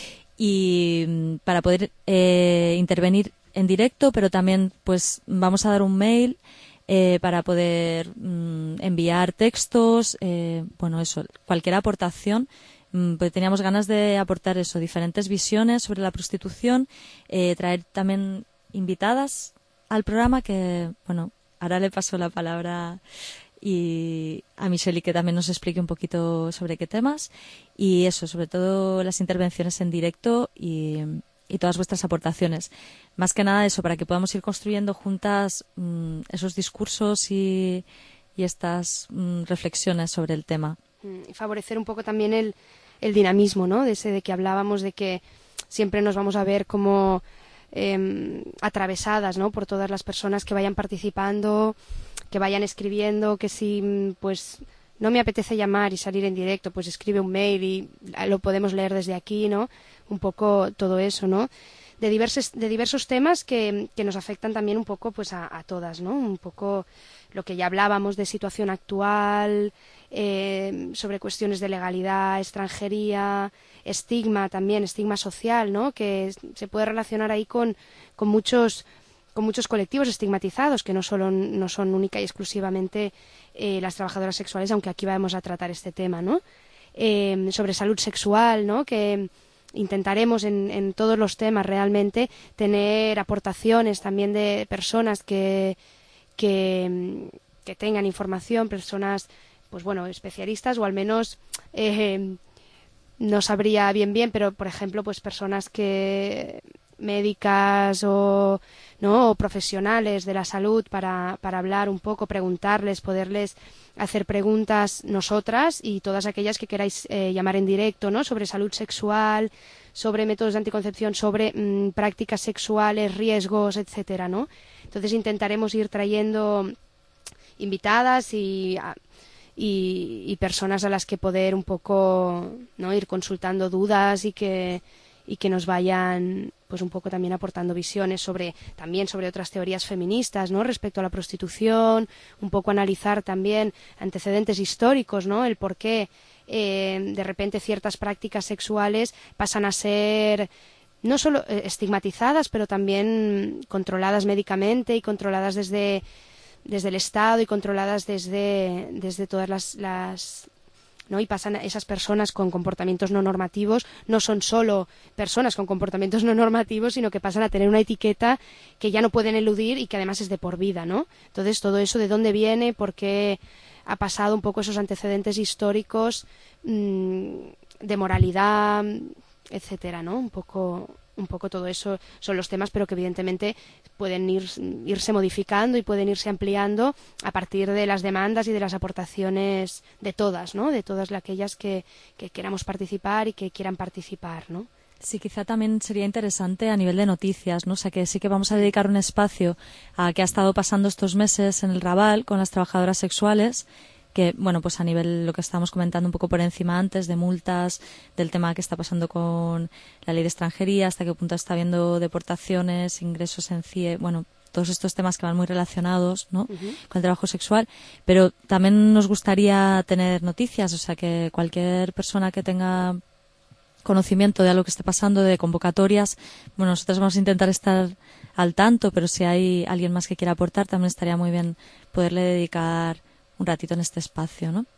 y para poder intervenir en directo, pero también pues vamos a dar un mail para poder enviar textos, bueno, eso, cualquier aportación. Pues teníamos ganas de aportar eso, diferentes visiones sobre la prostitución, traer también invitadas al programa, que bueno, ahora le paso la palabra y a Michelle, que también nos explique un poquito sobre qué temas, y eso, sobre todo las intervenciones en directo y todas vuestras aportaciones. Más que nada eso, para que podamos ir construyendo juntas esos discursos y estas reflexiones sobre el tema. Y favorecer un poco también el dinamismo, ¿no? De ese de que hablábamos, de que siempre nos vamos a ver como atravesadas, ¿no? Por todas las personas que vayan participando, que vayan escribiendo, que si pues no me apetece llamar y salir en directo, pues escribe un mail y lo podemos leer desde aquí, ¿no? Un poco todo eso, ¿no? De diversos temas que nos afectan también un poco pues a todas, ¿no? Un poco lo que ya hablábamos de situación actual, sobre cuestiones de legalidad, extranjería, estigma también, estigma social, ¿no? Que se puede relacionar ahí con muchos colectivos estigmatizados, que no son única y exclusivamente las trabajadoras sexuales, aunque aquí vamos a tratar este tema, ¿no? Sobre salud sexual, ¿no? Que intentaremos en todos los temas realmente tener aportaciones también de personas que tengan información, personas, pues bueno, especialistas, o al menos no sabría bien, pero por ejemplo, pues personas que médicas o profesionales de la salud para hablar un poco, preguntarles, poderles hacer preguntas nosotras y todas aquellas que queráis llamar en directo, ¿no? Sobre salud sexual, sobre métodos de anticoncepción, sobre prácticas sexuales, riesgos, etcétera, ¿no? Entonces intentaremos ir trayendo invitadas y personas a las que poder un poco, ¿no? Ir consultando dudas y que nos vayan pues un poco también aportando visiones sobre otras teorías feministas, ¿no? Respecto a la prostitución, un poco analizar también antecedentes históricos, ¿no? El por qué de repente ciertas prácticas sexuales pasan a ser no solo estigmatizadas, pero también controladas médicamente y controladas desde el Estado y controladas desde todas las ¿no? Y pasan esas personas con comportamientos no normativos, no son solo personas con comportamientos no normativos, sino que pasan a tener una etiqueta que ya no pueden eludir y que además es de por vida, ¿no? Entonces, todo eso, ¿de dónde viene? ¿Por qué ha pasado un poco esos antecedentes históricos de moralidad, etcétera, ¿no? Un poco todo eso son los temas, pero que evidentemente pueden irse modificando y pueden irse ampliando a partir de las demandas y de las aportaciones de todas, ¿no? De todas aquellas que queramos participar y que quieran participar, ¿no? Sí, quizá también sería interesante a nivel de noticias, ¿no? O sea, que sí que vamos a dedicar un espacio a qué ha estado pasando estos meses en el Raval con las trabajadoras sexuales, que, bueno, pues a nivel lo que estábamos comentando un poco por encima antes, de multas, del tema que está pasando con la ley de extranjería, hasta qué punto está habiendo deportaciones, ingresos en CIE, bueno, todos estos temas que van muy relacionados, ¿no? Con el trabajo sexual, pero también nos gustaría tener noticias, o sea, que cualquier persona que tenga conocimiento de algo que esté pasando, de convocatorias, bueno, nosotros vamos a intentar estar al tanto, pero si hay alguien más que quiera aportar, también estaría muy bien poderle dedicar un ratito en este espacio, ¿no?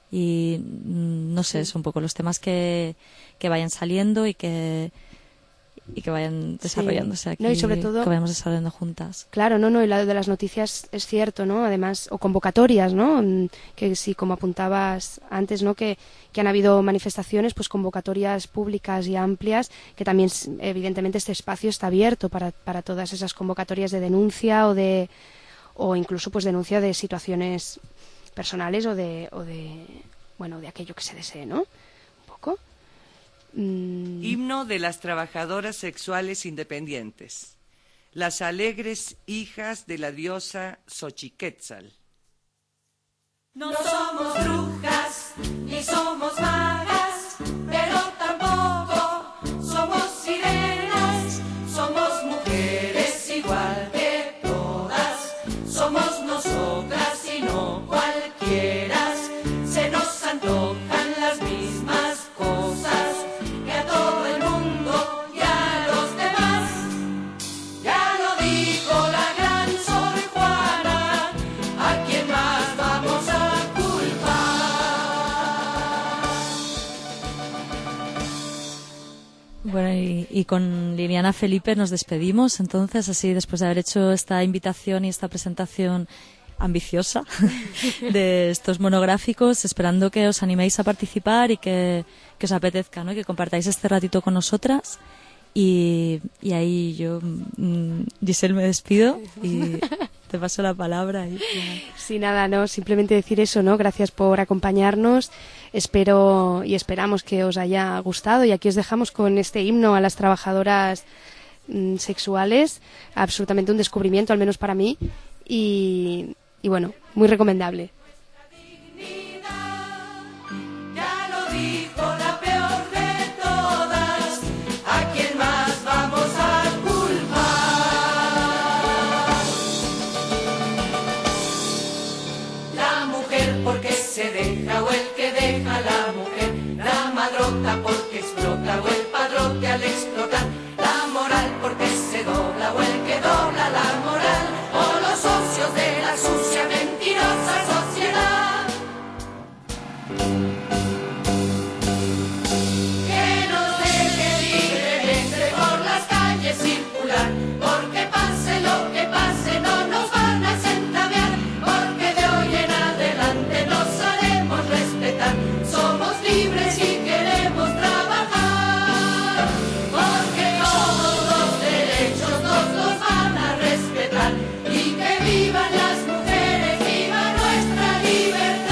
y no sé, son un poco los temas que vayan saliendo y que vayan desarrollándose aquí, no, y sobre todo, que vayamos desarrollando juntas. Claro, y la de las noticias es cierto, ¿no? Además, o convocatorias, ¿no? Que sí, como apuntabas antes, ¿no? Que han habido manifestaciones, pues convocatorias públicas y amplias, que también, evidentemente, este espacio está abierto para todas esas convocatorias de denuncia o incluso, pues, denuncia de situaciones personales o de aquello que se desee, ¿no? Un poco. Himno de las trabajadoras sexuales independientes, las alegres hijas de la diosa Xochiquétzal. No somos brujas ni somos magas, pero tampoco somos sirenas. Somos mujeres igual que todas, somos nosotras y no cualquiera. Se nos antojan las mismas cosas que a todo el mundo y a los demás. Ya lo dijo la gran Sor Juana, ¿a quién más vamos a culpar? Bueno, y con Liliana Felipe nos despedimos, entonces, así después de haber hecho esta invitación y esta presentación ambiciosa de estos monográficos, esperando que os animéis a participar y que os apetezca, ¿no? Y que compartáis este ratito con nosotras. Y ahí yo, Giselle, me despido y te paso la palabra. Sí, nada, no, simplemente decir eso, ¿no? Gracias por acompañarnos. Espero y esperamos que os haya gustado, y aquí os dejamos con este himno a las trabajadoras sexuales, absolutamente un descubrimiento, al menos para mí, y bueno, muy recomendable. Ya lo dijo la peor de todas, ¿a quién más vamos a culpar? La mujer porque se deja o el que deja a la mujer, la madrota porque explota o el padrote al explotar, la moral porque se dobla o el que dobla la moral, o los socios de la sucia mentirosa sociedad. Que nos deje libremente por las calles circular, porque pase lo que pase no nos van a centavear, porque de hoy en adelante nos haremos respetar. Somos libres y queremos trabajar, porque todos los derechos nos los van a respetar. Y que vivan las mujeres, viva nuestra libertad.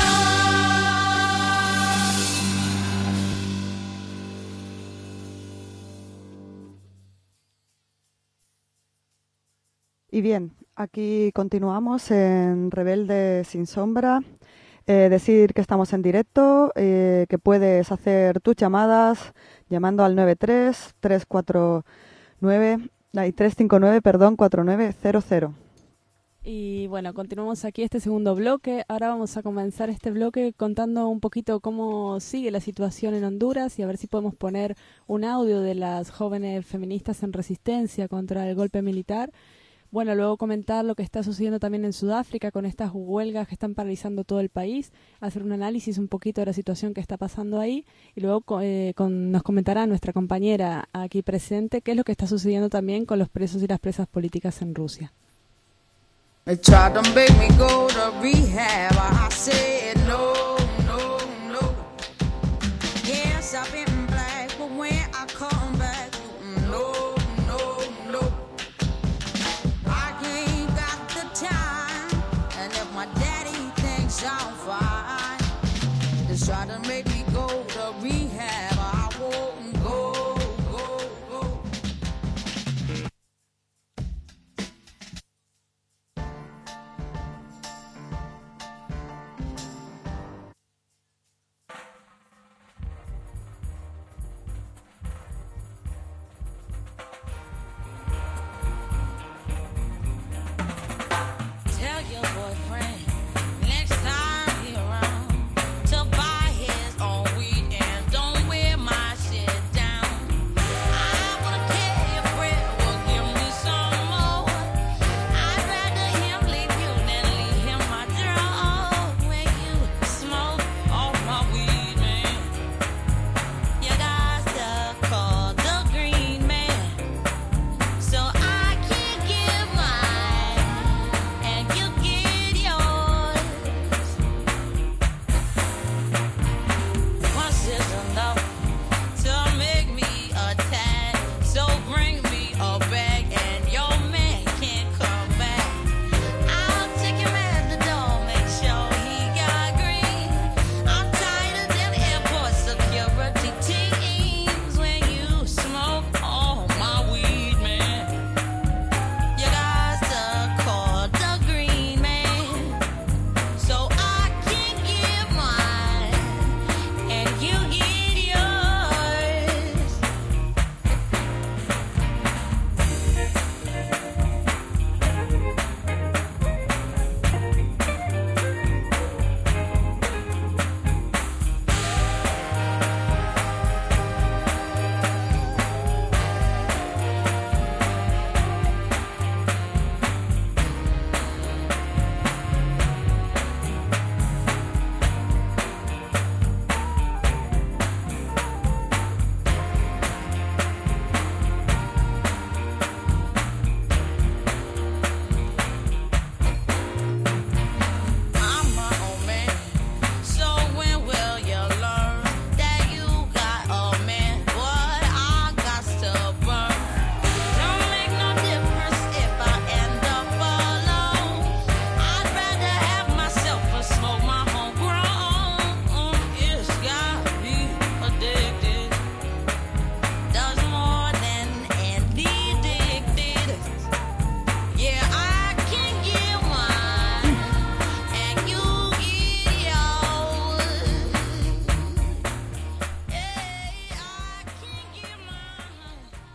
Y bien, aquí continuamos en Rebelde Sin Sombra. Decir que estamos en directo, que puedes hacer tus llamadas llamando al 359-4900. Y bueno, continuamos aquí este segundo bloque. Ahora vamos a comenzar este bloque contando un poquito cómo sigue la situación en Honduras y a ver si podemos poner un audio de las jóvenes feministas en resistencia contra el golpe militar. Bueno, luego comentar lo que está sucediendo también en Sudáfrica con estas huelgas que están paralizando todo el país, hacer un análisis un poquito de la situación que está pasando ahí y luego nos comentará nuestra compañera aquí presente qué es lo que está sucediendo también con los presos y las presas políticas en Rusia. They tried to make me go to rehab. I said no, no, no. Yes, I've been black, but when I come back, no, no, no. I ain't got the time, and if my daddy thinks I'm fine, they try to make me go to rehab. I won't go, go, go. Tell your boyfriend next time he around to buy his own weed and don't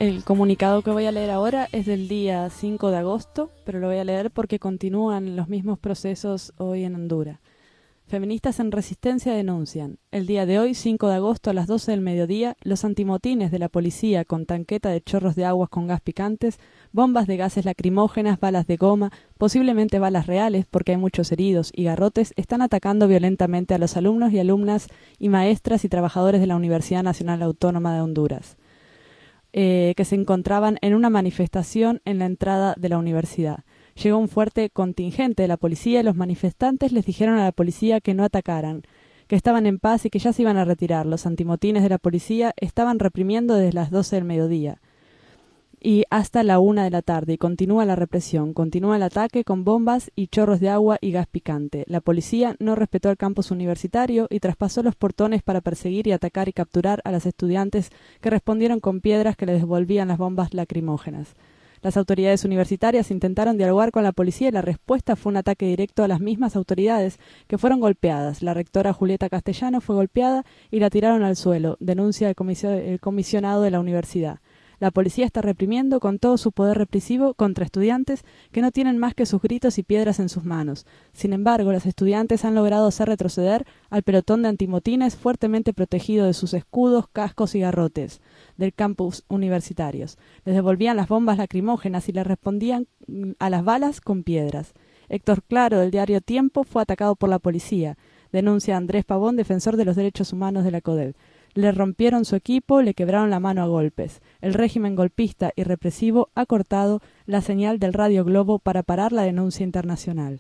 El comunicado que voy a leer ahora es del día 5 de agosto, pero lo voy a leer porque continúan los mismos procesos hoy en Honduras. Feministas en Resistencia denuncian. El día de hoy, 5 de agosto, a las 12 del mediodía, los antimotines de la policía con tanqueta de chorros de aguas con gas picantes, bombas de gases lacrimógenas, balas de goma, posiblemente balas reales porque hay muchos heridos y garrotes, están atacando violentamente a los alumnos y alumnas y maestras y trabajadores de la Universidad Nacional Autónoma de Honduras, que se encontraban en una manifestación en la entrada de la universidad. Llegó un fuerte contingente de la policía y los manifestantes les dijeron a la policía que no atacaran, que estaban en paz y que ya se iban a retirar. Los antimotines de la policía estaban reprimiendo desde las 12 del mediodía y hasta la 1 de la tarde, y continúa la represión, continúa el ataque con bombas y chorros de agua y gas picante. La policía no respetó el campus universitario y traspasó los portones para perseguir y atacar y capturar a las estudiantes que respondieron con piedras que les devolvían las bombas lacrimógenas. Las autoridades universitarias intentaron dialogar con la policía y la respuesta fue un ataque directo a las mismas autoridades que fueron golpeadas. La rectora Julieta Castellano fue golpeada y la tiraron al suelo, denuncia el comisionado de la universidad. La policía está reprimiendo con todo su poder represivo contra estudiantes que no tienen más que sus gritos y piedras en sus manos. Sin embargo, los estudiantes han logrado hacer retroceder al pelotón de antimotines fuertemente protegido de sus escudos, cascos y garrotes del campus universitarios. Les devolvían las bombas lacrimógenas y les respondían a las balas con piedras. Héctor Claro, del diario Tiempo, fue atacado por la policía. Denuncia Andrés Pavón, defensor de los derechos humanos de la CODEB. Le rompieron su equipo, le quebraron la mano a golpes. El régimen golpista y represivo ha cortado la señal del Radio Globo para parar la denuncia internacional.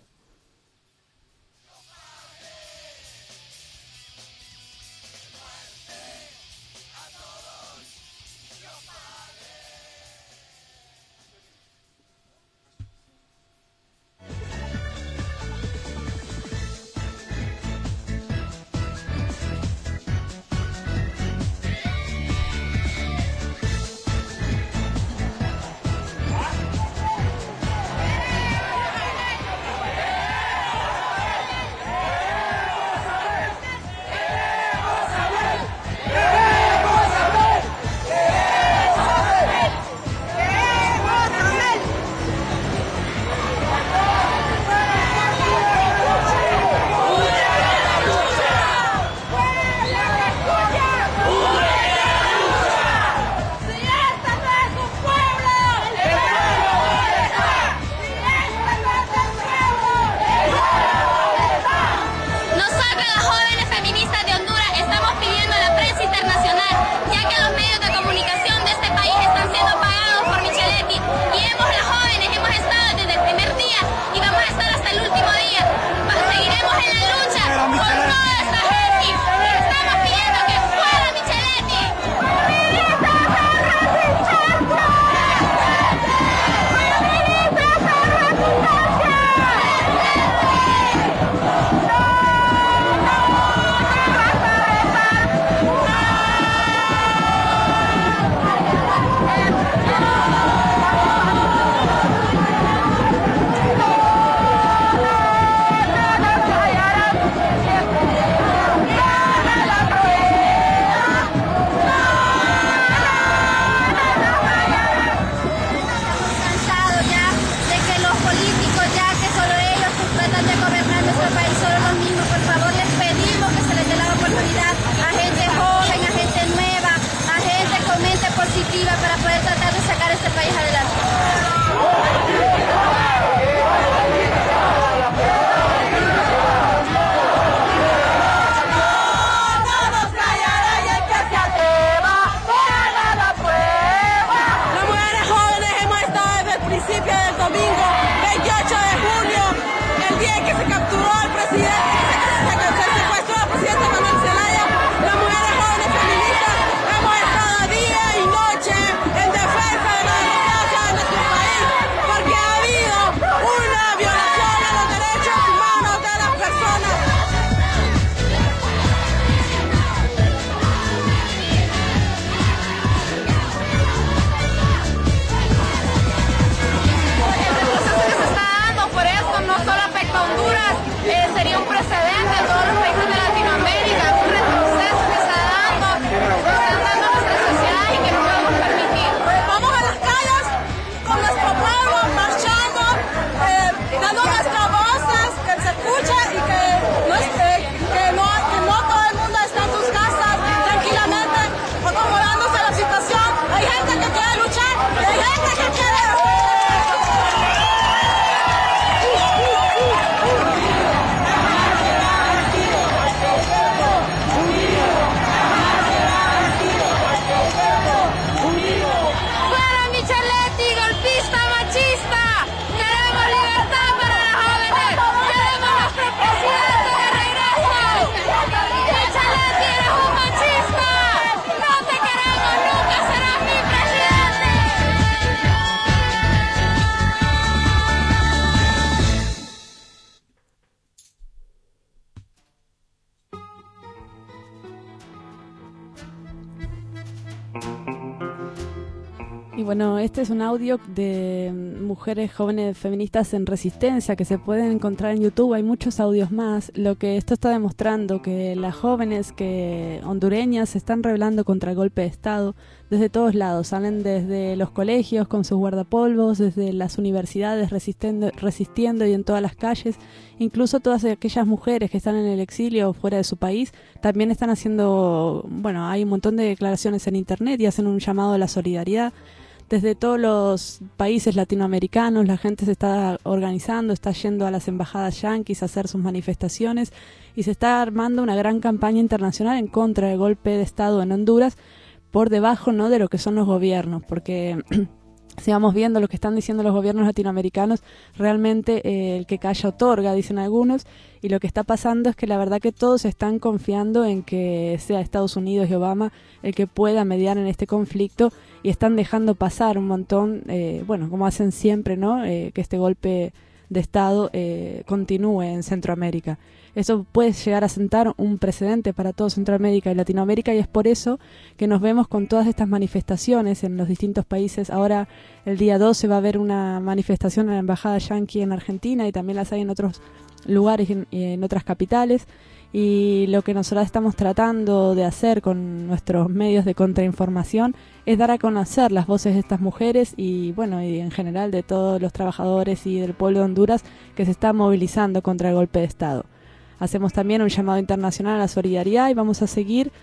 Y bueno, este es un audio de mujeres jóvenes feministas en resistencia que se pueden encontrar en YouTube. Hay muchos audios más. Lo que esto está demostrando que las jóvenes hondureñas se están rebelando contra el golpe de Estado desde todos lados. Salen desde los colegios con sus guardapolvos, desde las universidades resistiendo y en todas las calles. Incluso todas aquellas mujeres que están en el exilio o fuera de su país también están haciendo, bueno, hay un montón de declaraciones en internet y hacen un llamado a la solidaridad. Desde todos los países latinoamericanos la gente se está organizando, está yendo a las embajadas yanquis a hacer sus manifestaciones y se está armando una gran campaña internacional en contra del golpe de Estado en Honduras, por debajo, ¿no?, de lo que son los gobiernos, porque si vamos viendo lo que están diciendo los gobiernos latinoamericanos, realmente el que calla otorga, dicen algunos, y lo que está pasando es que la verdad que todos están confiando en que sea Estados Unidos y Obama el que pueda mediar en este conflicto, y están dejando pasar un montón, bueno, como hacen siempre, ¿no?, que este golpe de Estado continúe en Centroamérica. Eso puede llegar a sentar un precedente para todo Centroamérica y Latinoamérica, y es por eso que nos vemos con todas estas manifestaciones en los distintos países. Ahora, el día 12 va a haber una manifestación en la Embajada Yanqui en Argentina, y también las hay en otros lugares y en otras capitales. Y lo que nosotros estamos tratando de hacer con nuestros medios de contrainformación es dar a conocer las voces de estas mujeres y, bueno, y en general de todos los trabajadores y del pueblo de Honduras que se está movilizando contra el golpe de Estado. Hacemos también un llamado internacional a la solidaridad y vamos a seguir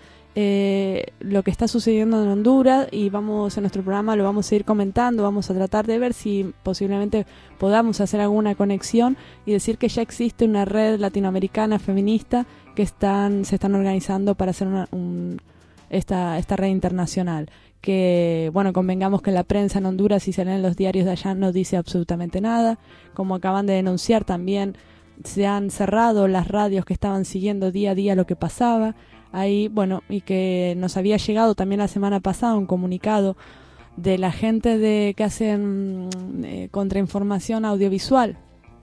lo que está sucediendo en Honduras, y vamos en nuestro programa lo vamos a ir comentando, vamos a tratar de ver si posiblemente podamos hacer alguna conexión y decir que ya existe una red latinoamericana feminista que se están organizando para hacer esta red internacional. Que, bueno, convengamos que la prensa en Honduras, si se leen los diarios de allá, no dice absolutamente nada. Como acaban de denunciar también, se han cerrado las radios que estaban siguiendo día a día lo que pasaba ahí, bueno, y que nos había llegado también la semana pasada un comunicado de la gente que hacen contrainformación audiovisual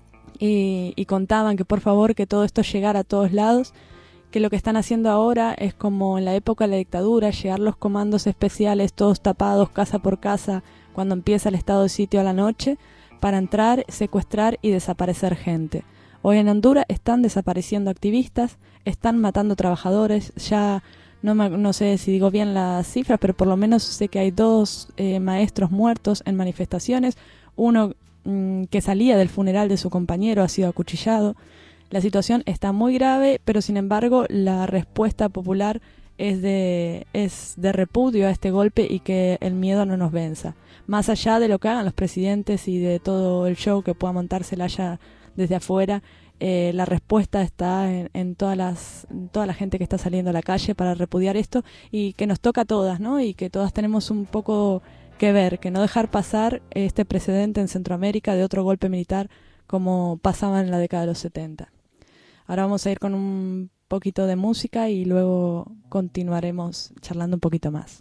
y contaban que por favor que todo esto llegara a todos lados, que lo que están haciendo ahora es como en la época de la dictadura, llegar los comandos especiales todos tapados casa por casa cuando empieza el estado de sitio a la noche para entrar, secuestrar y desaparecer gente. Hoy en Honduras están desapareciendo activistas, están matando trabajadores, ya no sé si digo bien las cifras, pero por lo menos sé que hay 2 maestros muertos en manifestaciones, uno que salía del funeral de su compañero ha sido acuchillado. La situación está muy grave, pero sin embargo la respuesta popular es de repudio a este golpe y que el miedo no nos venza. Más allá de lo que hagan los presidentes y de todo el show que pueda montársela allá desde afuera, la respuesta está en toda la gente que está saliendo a la calle para repudiar esto, y que nos toca a todas, ¿no? Y que todas tenemos un poco que ver, que no dejar pasar este precedente en Centroamérica de otro golpe militar como pasaba en la década de los 70. Ahora vamos a ir con un poquito de música y luego continuaremos charlando un poquito más.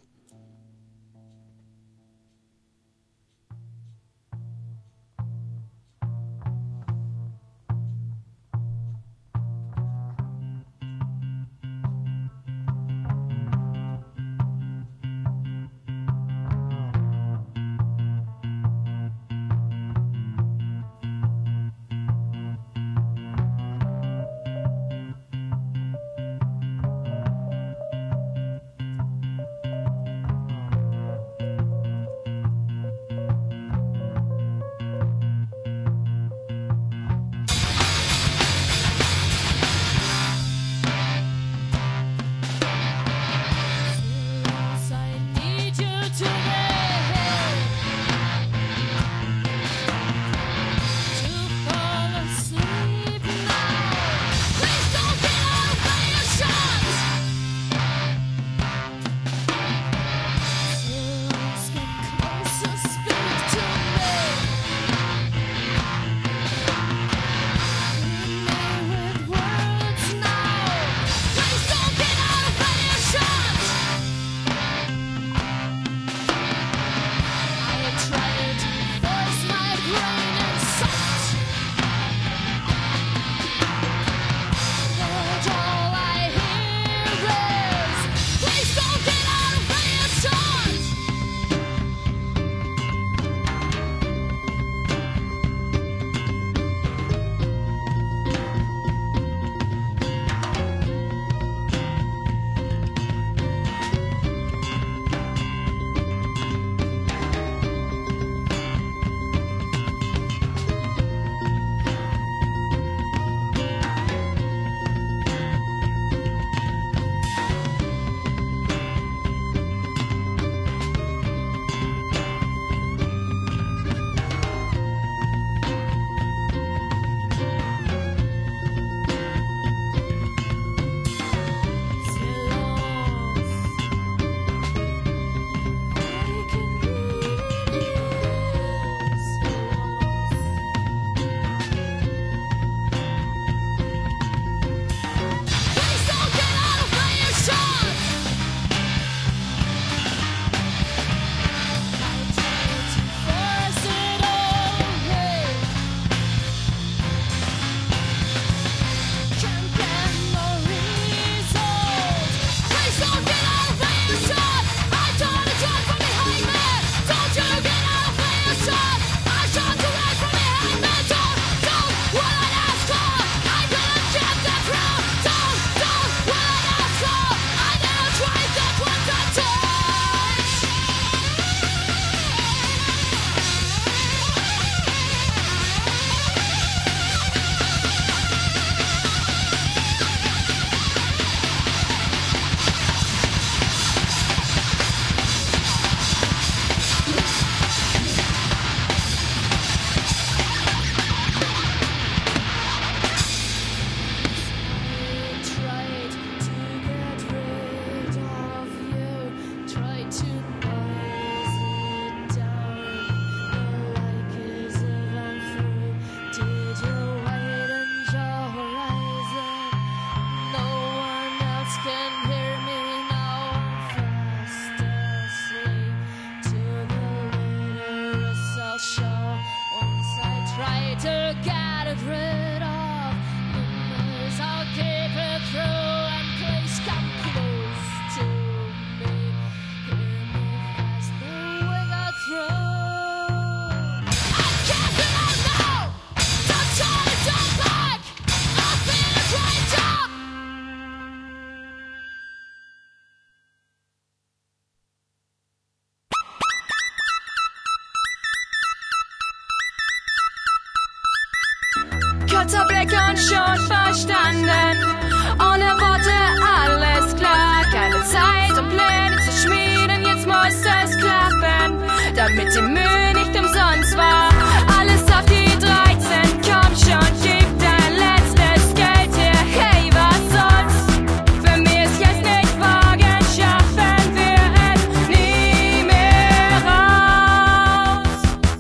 damit die Mühe nicht umsonst war. Alles auf die 13, komm schon, gib dein letztes Geld her, hey, was soll's? Wenn wir es jetzt nicht wagen, schaffen wir es nie mehr raus.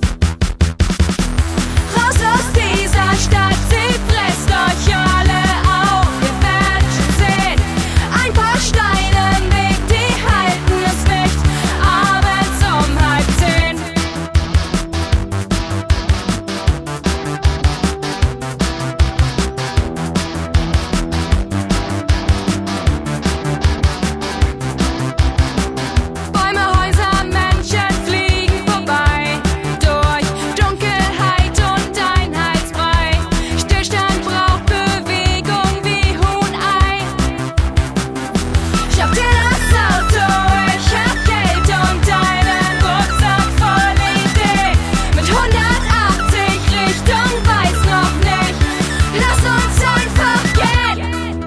Raus aus dieser Stadt, sie frisst euch alle auf, ihr werdet schon sehen. Ein paar Steine im Weg, die halten es nicht, abends um 9:30. Bäume, Häuser, Menschen fliegen vorbei, durch Dunkelheit und Einheitsbrei. Stillstand braucht Bewegung wie Huhn-Ei. Schnapp dir das Auto, ich hab Geld und einen Rucksack voll Idee. Mit 180 Richtung weiß noch nicht, lass uns einfach gehen.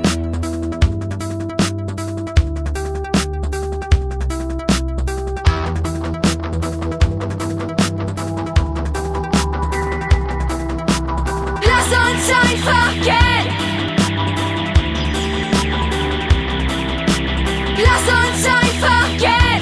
Lass uns einfach gehen. Lass uns einfach gehen.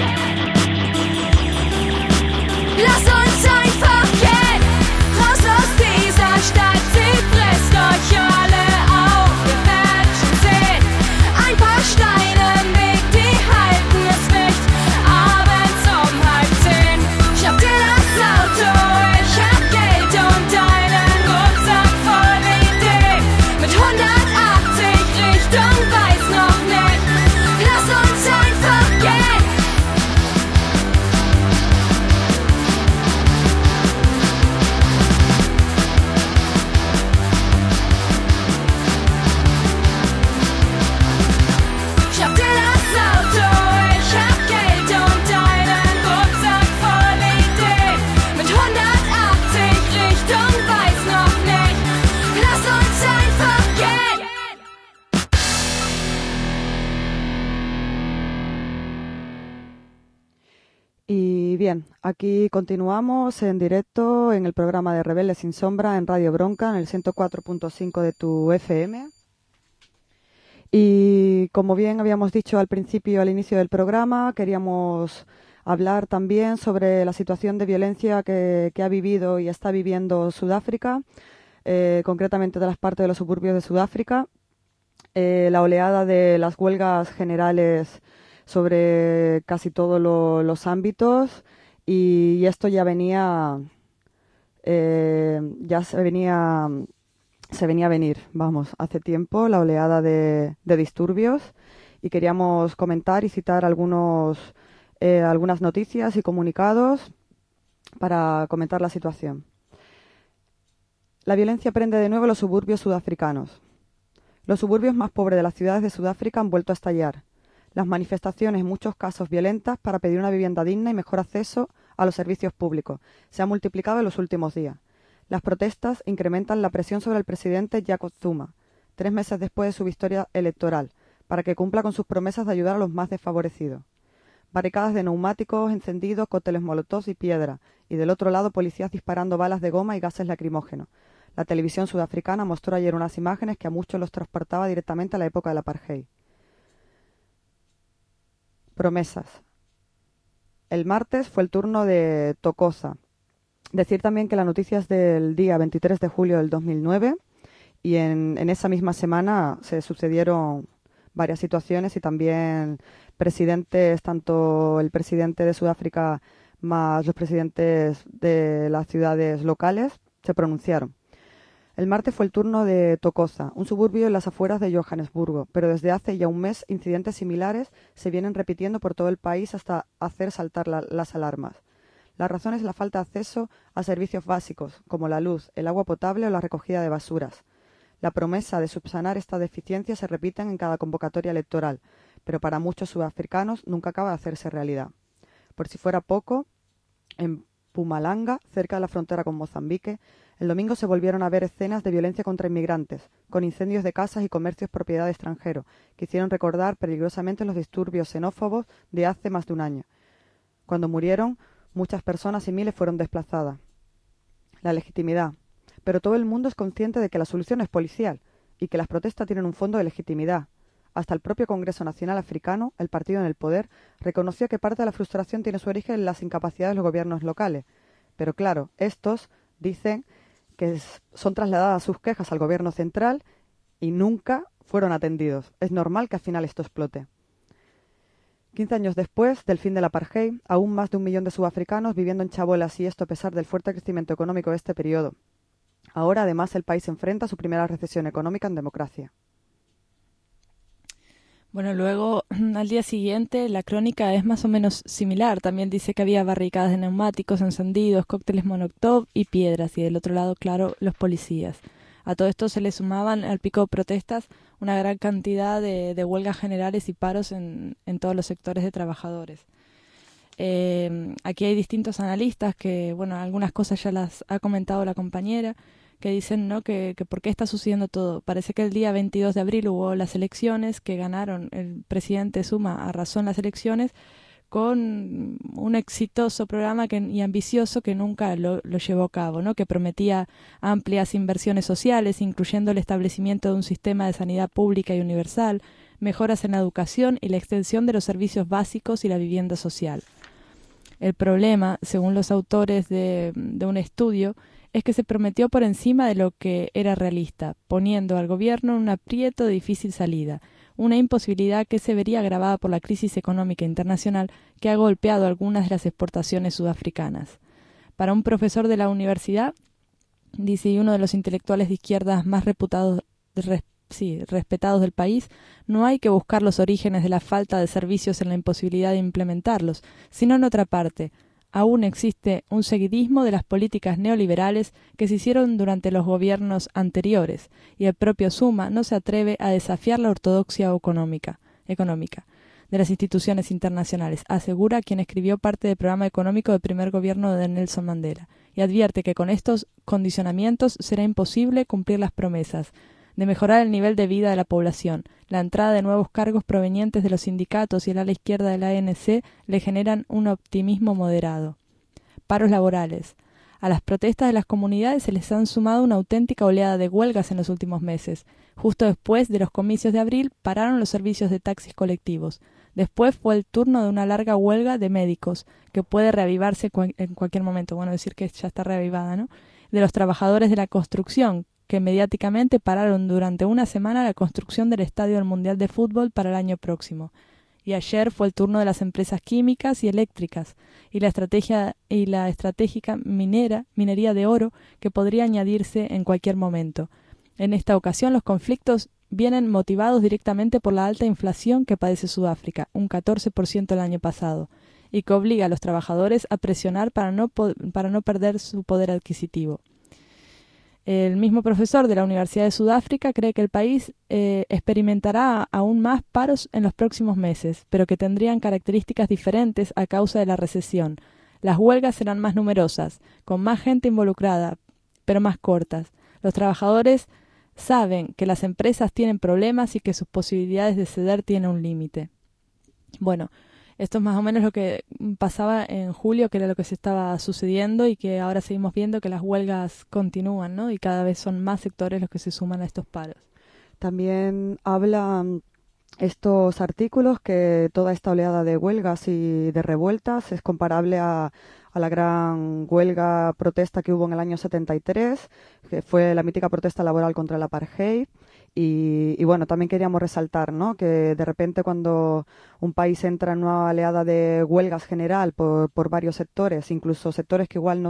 Lass uns einfach gehen. Raus aus dieser Stadt, sie frisst euch alle auf. Ihr werdet schon sehen. Ein paar Steine im Weg, die halten es nicht, abends um 9:30. Schnapp dir das Auto, ich hab Geld und einen Rucksack voll Idee. Mit 180 Richtung weiß noch nicht, lass uns einfach gehen. Schnapp dir das Auto, ich hab Geld und einen Rucksack voll Idee. Mit 180 Richtung weiß noch nicht, lass uns einfach gehen. Y bien, aquí continuamos en directo en el programa de Rebeldes sin Sombra en Radio Bronca, en el 104.5 de tu FM. Y como bien habíamos dicho al principio, al inicio del programa, queríamos hablar también sobre la situación de violencia que ha vivido y está viviendo Sudáfrica, concretamente de las partes de los suburbios de Sudáfrica, la oleada de las huelgas generales sobre casi todos los ámbitos, y esto ya venía, se venía a venir, hace tiempo, la oleada de disturbios, y queríamos comentar y citar algunas noticias y comunicados para comentar la situación. La violencia prende de nuevo en los suburbios sudafricanos. Los suburbios más pobres de las ciudades de Sudáfrica han vuelto a estallar. Las manifestaciones, en muchos casos violentas, para pedir una vivienda digna y mejor acceso a los servicios públicos, se han multiplicado en los últimos días. Las protestas incrementan la presión sobre el presidente Jacob Zuma, 3 meses después de su victoria electoral, para que cumpla con sus promesas de ayudar a los más desfavorecidos. Barricadas de neumáticos encendidos, cócteles molotov y piedra, y del otro lado policías disparando balas de goma y gases lacrimógenos. La televisión sudafricana mostró ayer unas imágenes que a muchos los transportaba directamente a la época del apartheid. Promesas. El martes fue el turno de Tokoza. Decir también que la noticia es del día 23 de julio del 2009 y en esa misma semana se sucedieron varias situaciones y también presidentes, tanto el presidente de Sudáfrica más los presidentes de las ciudades locales, se pronunciaron. El martes fue el turno de Tokoza, un suburbio en las afueras de Johannesburgo, pero desde hace ya un mes incidentes similares se vienen repitiendo por todo el país hasta hacer saltar las alarmas. La razón es la falta de acceso a servicios básicos, como la luz, el agua potable o la recogida de basuras. La promesa de subsanar esta deficiencia se repite en cada convocatoria electoral, pero para muchos sudafricanos nunca acaba de hacerse realidad. Por si fuera poco, en Mpumalanga, cerca de la frontera con Mozambique, el domingo se volvieron a ver escenas de violencia contra inmigrantes, con incendios de casas y comercios propiedad de extranjeros, que hicieron recordar peligrosamente los disturbios xenófobos de hace más de un año, cuando murieron Muchas personas y miles fueron desplazadas. La legitimidad. Pero todo el mundo es consciente de que la solución es policial y que las protestas tienen un fondo de legitimidad. Hasta el propio Congreso Nacional Africano, el partido en el poder, reconoció que parte de la frustración tiene su origen en las incapacidades de los gobiernos locales. Pero claro, estos dicen que son trasladadas sus quejas al gobierno central y nunca fueron atendidos. Es normal que al final esto explote. 15 años después del fin del apartheid, aún más de 1 millón de sudafricanos viviendo en chabolas, y esto a pesar del fuerte crecimiento económico de este periodo. Ahora, además, el país se enfrenta a su primera recesión económica en democracia. Bueno, luego, al día siguiente, la crónica es más o menos similar. También dice que había barricadas de neumáticos encendidos, cócteles Molotov y piedras, y del otro lado, claro, los policías. A todo esto se le sumaban al pico de protestas una gran cantidad de huelgas generales y paros en todos los sectores de trabajadores. Aquí hay distintos analistas que, bueno, algunas cosas ya las ha comentado la compañera, que dicen, ¿no?, que por qué está sucediendo todo. Parece que el día 22 de abril hubo las elecciones que ganaron, el presidente Zuma arrasó en las elecciones con un exitoso programa y ambicioso que nunca lo llevó a cabo, ¿no?, que prometía amplias inversiones sociales, incluyendo el establecimiento de un sistema de sanidad pública y universal, mejoras en la educación y la extensión de los servicios básicos y la vivienda social. El problema, según los autores de un estudio, es que se prometió por encima de lo que era realista, poniendo al gobierno en un aprieto de difícil salida, una imposibilidad que se vería agravada por la crisis económica internacional que ha golpeado algunas de las exportaciones sudafricanas. Para un profesor de la universidad, dice, y uno de los intelectuales de izquierdas más respetados del país, no hay que buscar los orígenes de la falta de servicios en la imposibilidad de implementarlos, sino en otra parte. Aún existe un seguidismo de las políticas neoliberales que se hicieron durante los gobiernos anteriores, y el propio Zuma no se atreve a desafiar la ortodoxia económica de las instituciones internacionales, asegura quien escribió parte del programa económico del primer gobierno de Nelson Mandela, y advierte que con estos condicionamientos será imposible cumplir las promesas de mejorar el nivel de vida de la población. La entrada de nuevos cargos provenientes de los sindicatos y el ala izquierda de la ANC le generan un optimismo moderado. Paros laborales. A las protestas de las comunidades se les han sumado una auténtica oleada de huelgas en los últimos meses. Justo después de los comicios de abril pararon los servicios de taxis colectivos. Después fue el turno de una larga huelga de médicos, que puede reavivarse en cualquier momento. Bueno, decir que ya está reavivada, ¿no? De los trabajadores de la construcción, que mediáticamente pararon durante una semana la construcción del Estadio del Mundial de Fútbol para el año próximo. Y ayer fue el turno de las empresas químicas y eléctricas, y la estratégica minería de oro, que podría añadirse en cualquier momento. En esta ocasión los conflictos vienen motivados directamente por la alta inflación que padece Sudáfrica, un 14% el año pasado, y que obliga a los trabajadores a presionar para no perder su poder adquisitivo. El mismo profesor de la Universidad de Sudáfrica cree que el país experimentará aún más paros en los próximos meses, pero que tendrían características diferentes a causa de la recesión. Las huelgas serán más numerosas, con más gente involucrada, pero más cortas. Los trabajadores saben que las empresas tienen problemas y que sus posibilidades de ceder tienen un límite. Bueno, esto es más o menos lo que pasaba en julio, que era lo que se estaba sucediendo, y que ahora seguimos viendo que las huelgas continúan, ¿no? Y cada vez son más sectores los que se suman a estos paros. También hablan estos artículos que toda esta oleada de huelgas y de revueltas es comparable a la gran huelga protesta que hubo en el año 73, que fue la mítica protesta laboral contra el apartheid. Y bueno, también queríamos resaltar, ¿no?, que de repente cuando un país entra en una oleada de huelgas general por varios sectores, incluso sectores que igual no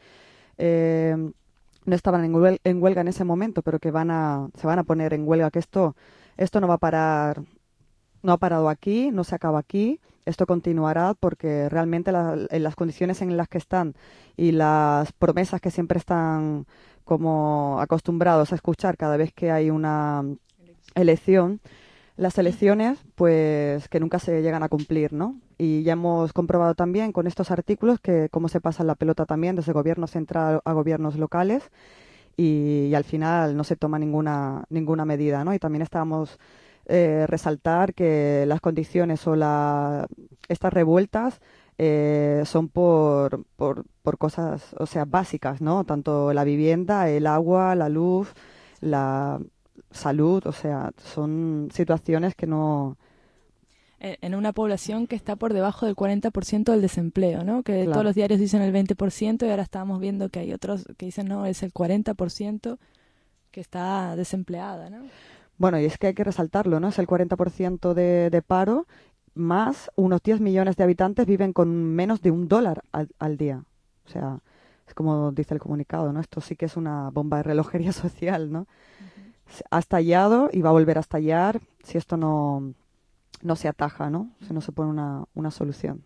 estaban en huelga en ese momento, pero que se van a poner en huelga, que esto no va a parar, no ha parado aquí, no se acaba aquí, esto continuará, porque realmente en las condiciones en las que están y las promesas que siempre están como acostumbrados a escuchar cada vez que hay una elección, las elecciones pues que nunca se llegan a cumplir, ¿no? Y ya hemos comprobado también con estos artículos que cómo se pasa la pelota también desde gobierno central a gobiernos locales y al final no se toma ninguna medida, ¿no? Y también estábamos resaltar que las condiciones o estas revueltas son por cosas, o sea, básicas, ¿no? Tanto la vivienda, el agua, la luz, la salud, o sea, son situaciones que no... En una población que está por debajo del 40% del desempleo, ¿no? Que Claro. todos los diarios dicen el 20% y ahora estábamos viendo que hay otros que dicen, no, es el 40% que está desempleada, ¿no? Bueno, y es que hay que resaltarlo, ¿no? Es el 40% de paro, más unos 10 millones de habitantes viven con menos de $1 al día. O sea, es como dice el comunicado, ¿no? Esto sí que es una bomba de relojería social, ¿no? Ha estallado y va a volver a estallar si esto no se ataja, ¿no? Si no se pone una solución.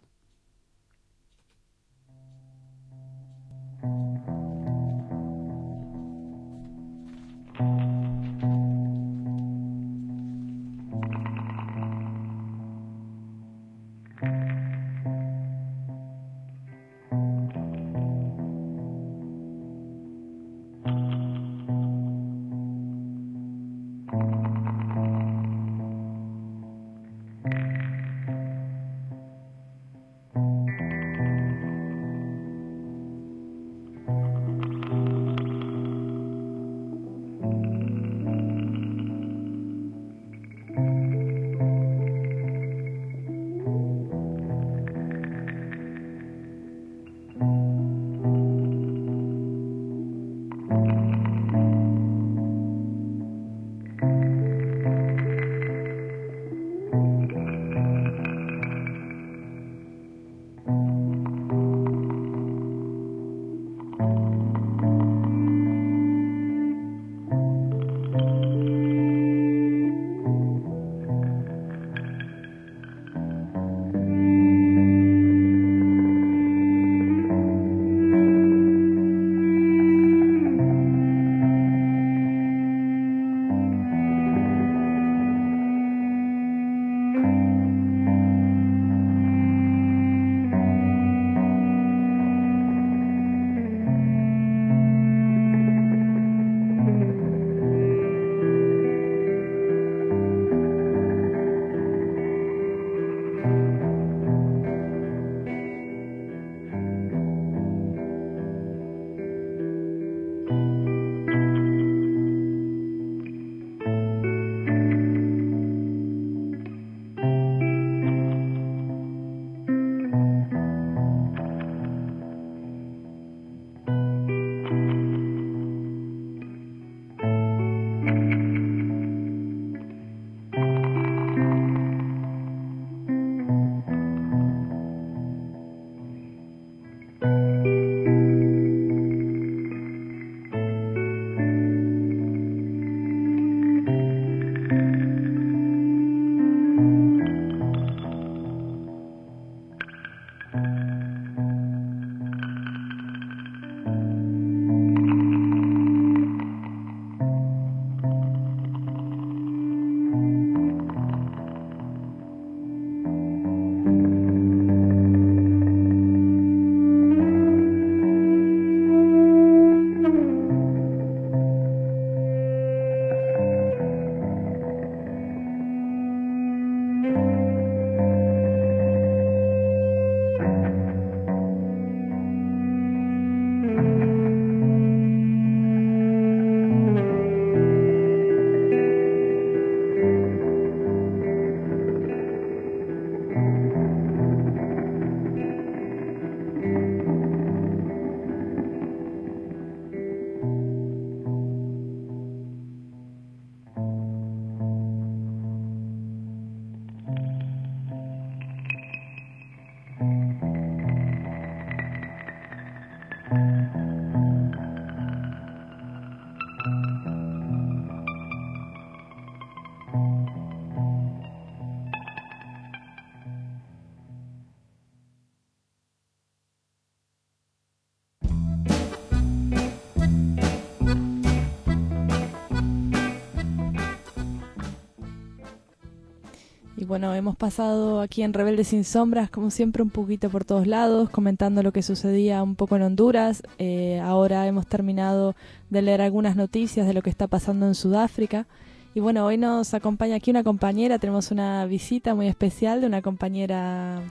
Y bueno, hemos pasado aquí en Rebeldes sin Sombras, como siempre, un poquito por todos lados, comentando lo que sucedía un poco en Honduras. Ahora hemos terminado de leer algunas noticias de lo que está pasando en Sudáfrica. Y bueno, hoy nos acompaña aquí una compañera, tenemos una visita muy especial de una compañera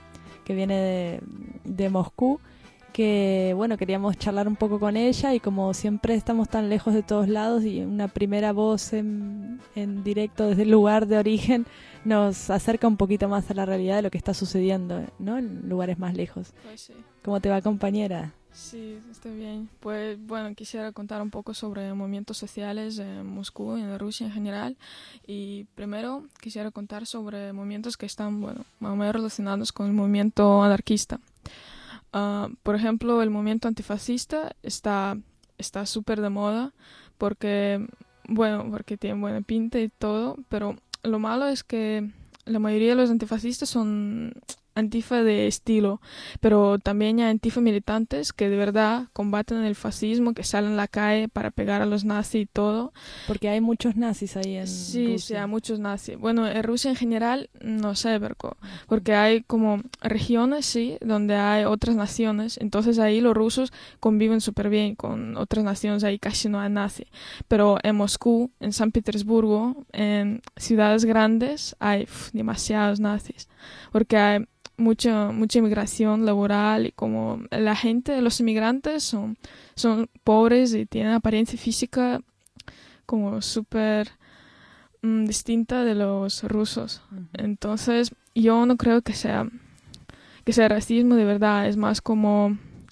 que viene de Moscú, que bueno, queríamos charlar un poco con ella y como siempre estamos tan lejos de todos lados y una primera voz en directo desde el lugar de origen nos acerca un poquito más a la realidad de lo que está sucediendo, ¿no? En lugares más lejos. Pues sí. ¿Cómo te va, compañera? Sí, estoy bien. Pues bueno, quisiera contar un poco sobre movimientos sociales en Moscú y en Rusia en general. Y primero quisiera contar sobre movimientos que están, bueno, más o menos relacionados con el movimiento anarquista. Por ejemplo, el movimiento antifascista está súper de moda porque tiene buena pinta y todo, pero lo malo es que la mayoría de los antifascistas son antifa de estilo, pero también hay antifa militantes que de verdad combaten el fascismo, que salen a la calle para pegar a los nazis y todo. Porque hay muchos nazis ahí en Rusia. Sí, hay muchos nazis. Bueno, en Rusia en general no sé, porque hay como regiones, sí, donde hay otras naciones, entonces ahí los rusos conviven súper bien con otras naciones, ahí casi no hay nazis. Pero en Moscú, en San Petersburgo, en ciudades grandes hay demasiados nazis, porque hay mucha inmigración laboral y como la gente, los inmigrantes son pobres y tienen apariencia física como súper distinta de los rusos. Entonces yo no creo que sea racismo de verdad, es más como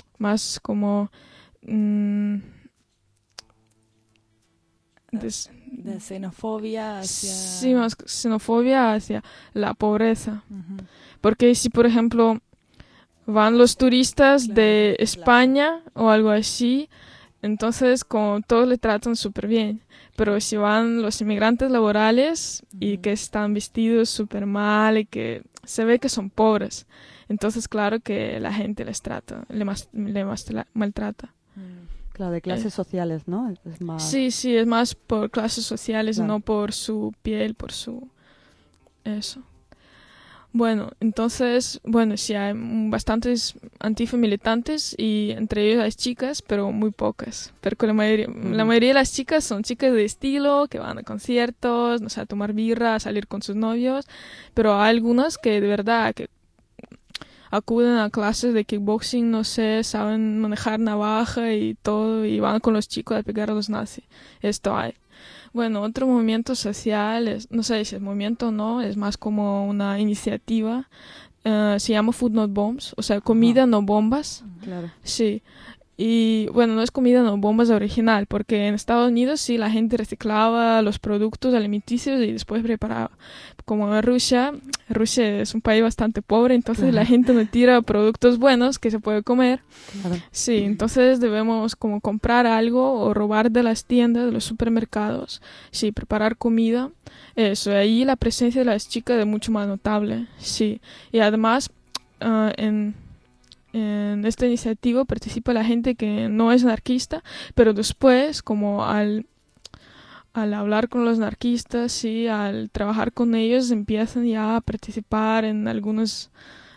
de xenofobia hacia... Sí, más xenofobia hacia la pobreza. Porque si, por ejemplo, van los turistas de España o algo así, entonces como todos le tratan súper bien. Pero si van los inmigrantes laborales y que están vestidos súper mal y que se ve que son pobres, entonces claro que la gente les maltrata. Claro, de clases sociales, ¿no? Es más... Sí, es más por clases sociales, claro. No por su piel, por su... Eso. Bueno, entonces, sí, hay bastantes antifa militantes y entre ellos hay chicas, pero muy pocas. Porque la mayoría de las chicas son chicas de estilo, que van a conciertos, no sé, a tomar birra, a salir con sus novios, pero hay algunas que de verdad que acuden a clases de kickboxing, no sé, saben manejar navaja y todo, y van con los chicos a pegar a los nazis. Esto hay. Bueno, otro movimiento social, no sé si es movimiento o no, es más como una iniciativa, se llama Food Not Bombs, o sea, comida no bombas. Claro. Sí. Y bueno, no es comida no bombas original, porque en Estados Unidos sí la gente reciclaba los productos alimenticios y después preparaba. Como en Rusia es un país bastante pobre, entonces la gente no tira productos buenos que se puede comer. Claro. Sí, entonces debemos como comprar algo o robar de las tiendas, de los supermercados, sí, preparar comida. Eso, ahí la presencia de las chicas es mucho más notable, sí. Y además, en esta iniciativa participa la gente que no es anarquista, pero después, como al hablar con los anarquistas, sí, al trabajar con ellos, empiezan ya a participar en algunas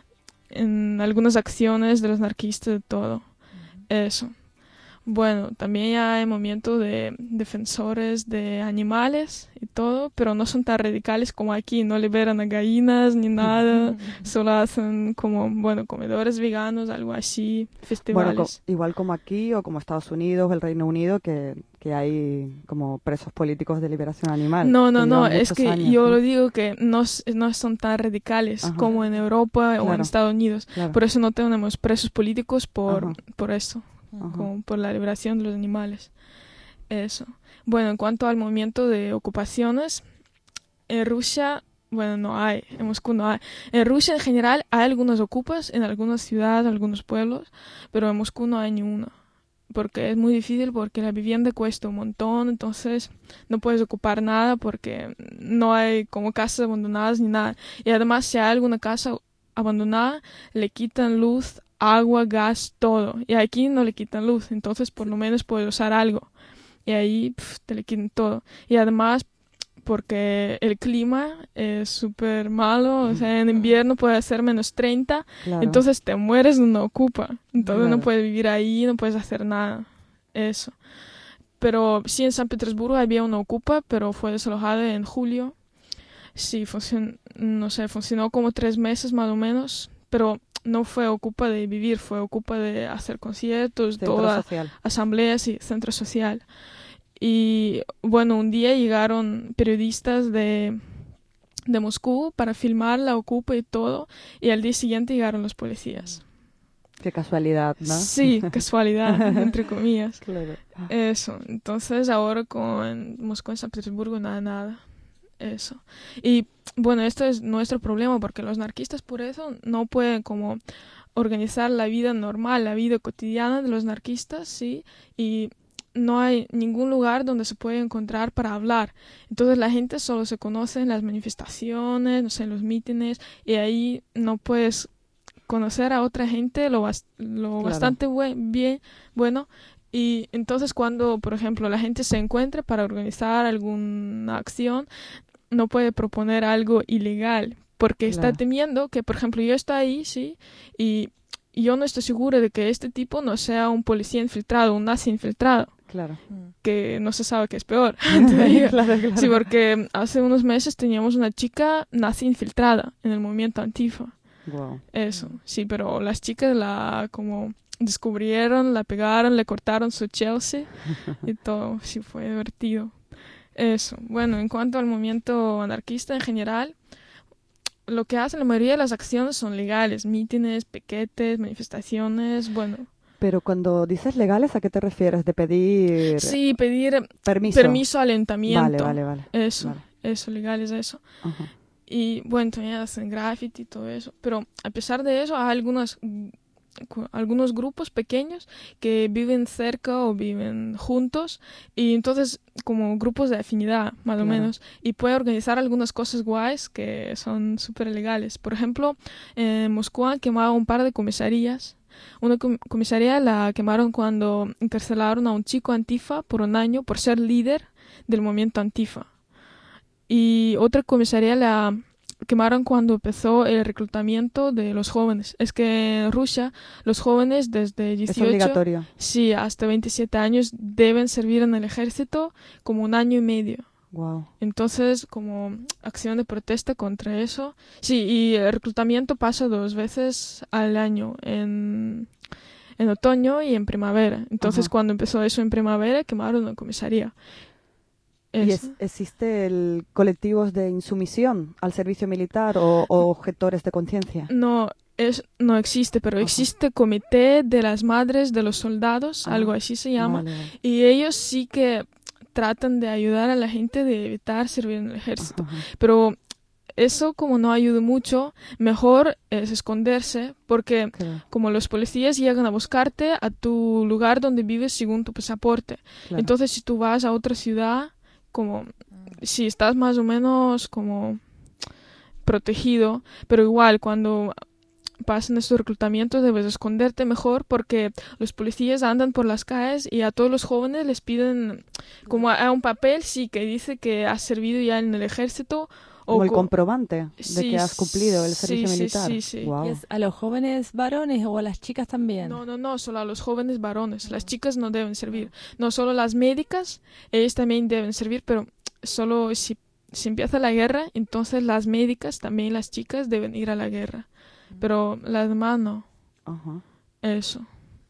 acciones de los anarquistas de todo. Eso. Bueno, también hay movimientos de defensores de animales y todo, pero no son tan radicales como aquí, no liberan a gallinas ni nada, solo hacen como, comedores veganos, algo así, festivales. Bueno, igual como aquí o como Estados Unidos o el Reino Unido, que hay como presos políticos de liberación animal. No, es que años, yo lo digo que no son tan radicales como en Europa o en Estados Unidos. Claro. Por eso no tenemos presos políticos por eso. Como por la liberación de los animales. Eso. Bueno, en cuanto al movimiento de ocupaciones, en Rusia, no hay, en Moscú no hay. En Rusia en general hay algunos ocupas en algunas ciudades, algunos pueblos, pero en Moscú no hay ni una. Porque es muy difícil, porque la vivienda cuesta un montón, entonces no puedes ocupar nada porque no hay como casas abandonadas ni nada. Y además, si hay alguna casa abandonada, le quitan luz, agua, gas, todo. Y aquí no le quitan luz, entonces por lo menos puedes usar algo. Y ahí te le quitan todo. Y además, porque el clima es súper malo, o sea, en invierno puede ser -30, claro. Entonces te mueres de una ocupa. Entonces claro. No puedes vivir ahí, no puedes hacer nada. Eso. Pero sí, en San Petersburgo había una ocupa, pero fue desalojada en julio. Sí, funcionó como 3 meses más o menos, pero no fue ocupa de vivir, fue ocupa de hacer conciertos, todas asambleas y centro social. Y bueno, un día llegaron periodistas de Moscú para filmar la ocupa y todo, y al día siguiente llegaron los policías. Qué casualidad, ¿no? Sí, casualidad, entre comillas. Claro. Eso. Entonces ahora con Moscú, en San Petersburgo, nada. Eso. Y bueno, esto es nuestro problema, porque los anarquistas por eso no pueden como organizar la vida normal, la vida cotidiana de los anarquistas, ¿sí? Y no hay ningún lugar donde se puede encontrar para hablar. Entonces la gente solo se conoce en las manifestaciones, no sé, en los mítines, y ahí no puedes conocer a otra gente lo bastante bueno. Y entonces cuando, por ejemplo, la gente se encuentra para organizar alguna acción, no puede proponer algo ilegal, porque está temiendo que, por ejemplo, yo estoy ahí, ¿sí? Y yo no estoy segura de que este tipo no sea un policía infiltrado, un nazi infiltrado. Claro. Que no se sabe qué es peor. Claro. Sí, porque hace unos meses teníamos una chica nazi infiltrada en el movimiento Antifa. Wow. Eso, sí, pero las chicas la como descubrieron, la pegaron, le cortaron su Chelsea y todo, sí, fue divertido. Eso, bueno, en cuanto al movimiento anarquista en general, lo que hacen la mayoría de las acciones son legales, mítines, piquetes, manifestaciones, bueno. Pero cuando dices legales, ¿a qué te refieres? ¿De pedir...? Sí, pedir permiso al ayuntamiento. Vale. Eso, legales, eso. Uh-huh. Y bueno, también hacen graffiti y todo eso. Pero a pesar de eso, hay algunos grupos pequeños que viven cerca o viven juntos, y entonces como grupos de afinidad, más o menos, y puede organizar algunas cosas guays que son súper legales. Por ejemplo, en Moscú han quemado un par de comisarías. Una comisaría la quemaron cuando encarcelaron a un chico Antifa por 1 año por ser líder del movimiento Antifa. Y otra comisaría la quemaron cuando empezó el reclutamiento de los jóvenes. Es que en Rusia los jóvenes desde 18 hasta 27 años deben servir en el ejército como 1 año y medio. Wow. Entonces, como acción de protesta contra eso. Sí, y el reclutamiento pasa 2 veces al año, en otoño y en primavera. Entonces, cuando empezó eso en primavera, quemaron la comisaría. ¿Y existe colectivos de insumisión al servicio militar o objetores de conciencia? No existe, pero existe Comité de las Madres de los Soldados, algo así se llama, y ellos sí que tratan de ayudar a la gente de evitar servir en el ejército. Pero eso, como no ayuda mucho, mejor es esconderse, porque como los policías llegan a buscarte a tu lugar donde vives según tu pasaporte. Entonces, si tú vas a otra ciudad, como si estás más o menos como protegido, pero igual cuando pasan estos reclutamientos debes esconderte mejor, porque los policías andan por las calles y a todos los jóvenes les piden como a un papel que dice que has servido ya en el ejército. Como el comprobante de que has cumplido el servicio militar. Sí. Wow. ¿Y es a los jóvenes varones o a las chicas también? No, solo a los jóvenes varones. Las chicas no deben servir. No, solo las médicas, ellas también deben servir, pero solo si empieza la guerra, entonces las médicas, también las chicas, deben ir a la guerra. Pero las demás no. Eso.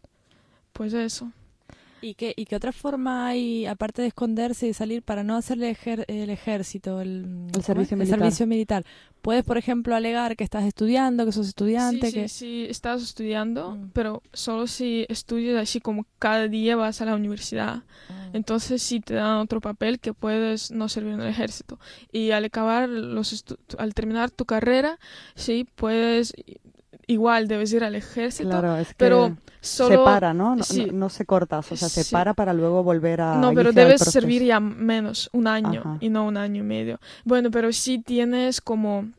Pues eso. ¿Y qué otra forma hay, aparte de esconderse y salir para no hacer el ejército, el servicio militar? Puedes, por ejemplo, alegar que estás estudiando, que sos estudiante. Sí, estás estudiando, pero solo si estudias así como cada día vas a la universidad. Entonces sí te dan otro papel que puedes no servir en el ejército. Y al acabar al terminar tu carrera, sí puedes... Igual debes ir al ejército, claro, es que pero solo... se para, ¿no? No se corta, o sea, se para para luego volver a... No, pero debes servir ya menos, 1 año, y no 1 año y medio. Bueno, pero si tienes como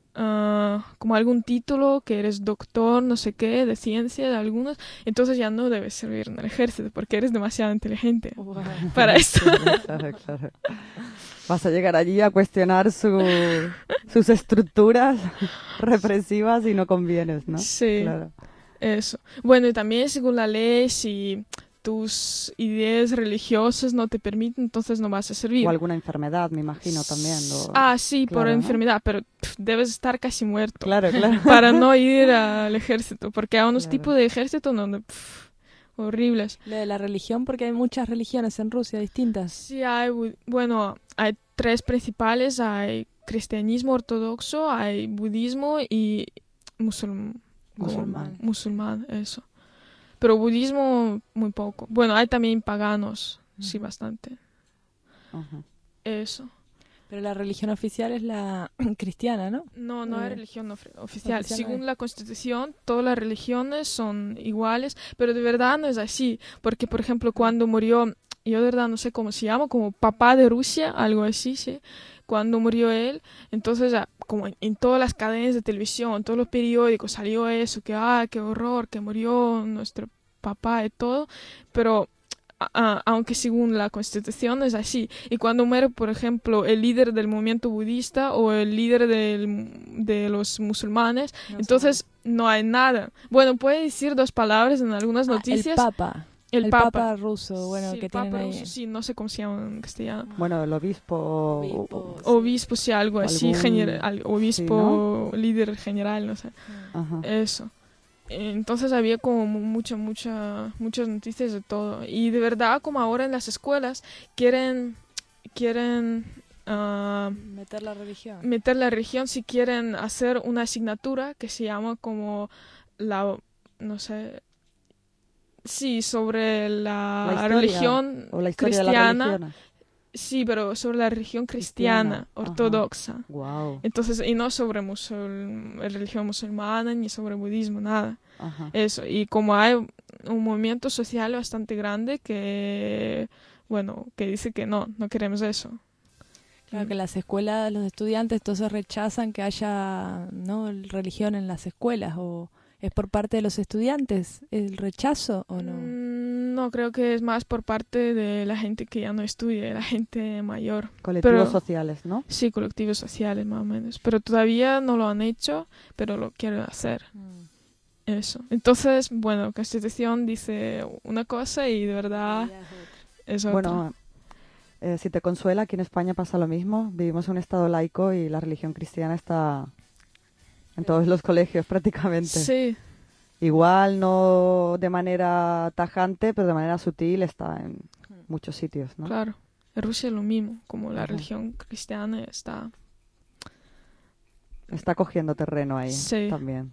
algún título, que eres doctor, no sé qué, de ciencia, de algunos, entonces ya no debes servir en el ejército, porque eres demasiado inteligente para esto. Claro. Vas a llegar allí a cuestionar sus estructuras represivas y no convienes, ¿no? Sí, claro. Eso. Bueno, y también según la ley, si tus ideas religiosas no te permiten, entonces no vas a servir. O alguna enfermedad, me imagino, también. Sí, claro, por enfermedad, pero debes estar casi muerto. Claro. Para no ir al ejército, porque hay unos tipos de ejército donde... horribles. Lo de la religión, porque hay muchas religiones en Rusia distintas. Sí, hay 3 principales. Hay cristianismo ortodoxo, hay budismo y musulmán, eso. Pero budismo muy poco. Bueno, hay también paganos, sí, bastante. Eso. Pero la religión oficial es la cristiana, ¿no? No hay religión oficial. Según la Constitución, todas las religiones son iguales, pero de verdad no es así. Porque, por ejemplo, cuando murió, yo de verdad no sé cómo se llama, como Papá de Rusia, algo así, ¿sí? Cuando murió él, entonces como en todas las cadenas de televisión, en todos los periódicos salió eso, que qué horror, que murió nuestro papá y todo, pero... aunque según la Constitución es así. Y cuando muere, por ejemplo, el líder del movimiento budista o el líder de los musulmanes, entonces no hay nada. Bueno, puede decir 2 palabras en algunas noticias. El Papa ruso, bueno, sí, que Papa tienen ahí. Ruso, sí, no sé cómo se llama en castellano. Bueno, el obispo... Obispo, sí, algo así, obispo, ¿no? Líder general, no sé. Eso. Entonces había como muchas noticias de todo. Y de verdad, como ahora en las escuelas quieren meter la religión, si quieren hacer una asignatura que se llama como sobre la religión o la historia cristiana. De la religión. Sí, pero sobre la religión cristiana ortodoxa. Wow. Entonces, y no sobre religión musulmana ni sobre budismo, nada. Eso. Y como hay un movimiento social bastante grande que dice que no queremos eso. Claro, que las escuelas, los estudiantes, entonces rechazan que haya religión en las escuelas, o ¿es por parte de los estudiantes el rechazo o no? No, creo que es más por parte de la gente que ya no estudia, la gente mayor. Colectivos sociales, ¿no? Sí, colectivos sociales más o menos. Pero todavía no lo han hecho, pero lo quieren hacer. Eso. Entonces, bueno, Constitución dice una cosa y de verdad es otra. Bueno, si te consuela, aquí en España pasa lo mismo. Vivimos en un estado laico y la religión cristiana está en todos los colegios prácticamente. Sí. Igual no de manera tajante, pero de manera sutil está en muchos sitios, ¿no? Claro. En Rusia es lo mismo, como la religión cristiana está cogiendo terreno ahí también.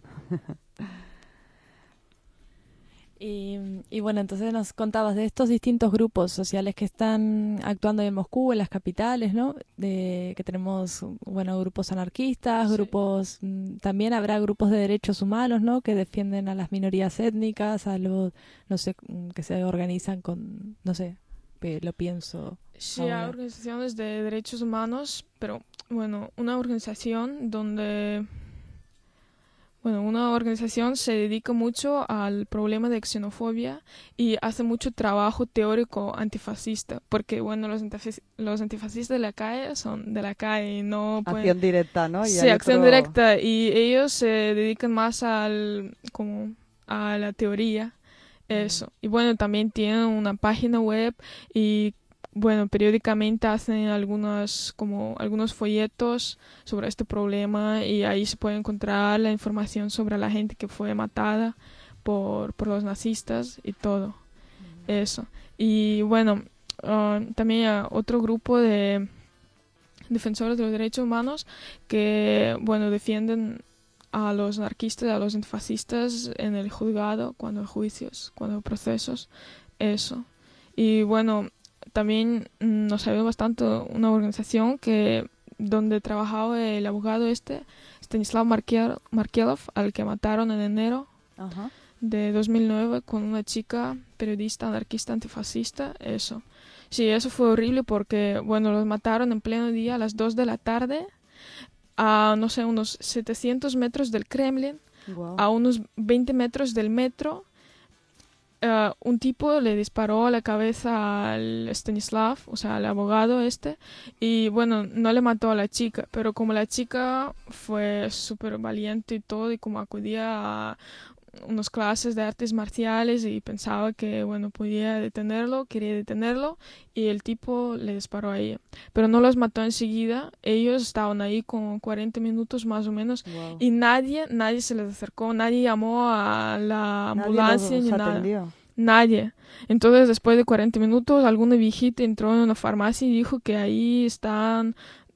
Y bueno, entonces nos contabas de estos distintos grupos sociales que están actuando en Moscú, en las capitales, ¿no? Que tenemos, grupos anarquistas, grupos, también habrá grupos de derechos humanos, ¿no? Que defienden a las minorías étnicas, a los, que se organizan con, lo pienso. Sí, hay organizaciones de derechos humanos, pero, una organización donde... una organización se dedica mucho al problema de xenofobia y hace mucho trabajo teórico antifascista, porque los antifascistas de la calle son de la calle y no pueden... Acción directa, ¿no? Sí, acción directa, y ellos se dedican más a la teoría, eso. Y también tienen una página web y periódicamente hacen algunos folletos sobre este problema y ahí se puede encontrar la información sobre la gente que fue matada por los nazistas y todo eso. Y también hay otro grupo de defensores de los derechos humanos que defienden a los anarquistas, a los antifascistas en el juzgado, cuando hay juicios, cuando hay procesos, eso. Y también nos ayudó bastante una organización donde trabajaba el abogado Stanislav Markelov, al que mataron en enero de 2009 con una chica periodista, anarquista, antifascista, eso. Sí, eso fue horrible porque, los mataron en pleno día a las 2 de la tarde a, unos 700 metros del Kremlin, a unos 20 metros del metro. Un tipo le disparó a la cabeza al Stanislav, o sea, al abogado y no le mató a la chica, pero como la chica fue súper valiente y todo, y como acudía a unas clases de artes marciales y pensaba que, bueno, quería detenerlo y el tipo le disparó a ella. Pero no los mató enseguida, ellos estaban ahí con 40 minutos más o menos y nadie se les acercó, nadie llamó a la ambulancia ni nada. Atendió. Nadie. Entonces, después de 40 minutos, alguna viejita entró en una farmacia y dijo que ahí están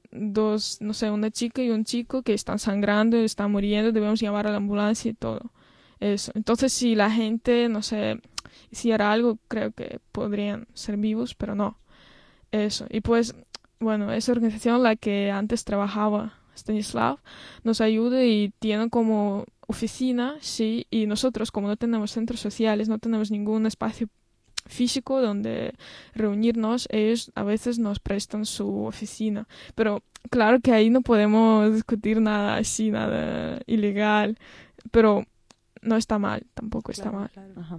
dos, no sé, una chica y un chico que están sangrando, están muriendo, debemos llamar a la ambulancia y todo eso. Entonces, si la gente, no sé, hiciera algo, creo que podrían ser vivos, pero no. Eso. Y pues, bueno, esa organización, la que antes trabajaba Stanislav, nos ayuda y tiene como oficina, sí, y nosotros, como no tenemos centros sociales, no tenemos ningún espacio físico donde reunirnos, ellos a veces nos prestan su oficina. Pero claro que ahí no podemos discutir nada así, nada ilegal, pero no está mal, tampoco está mal. Claro. Ajá.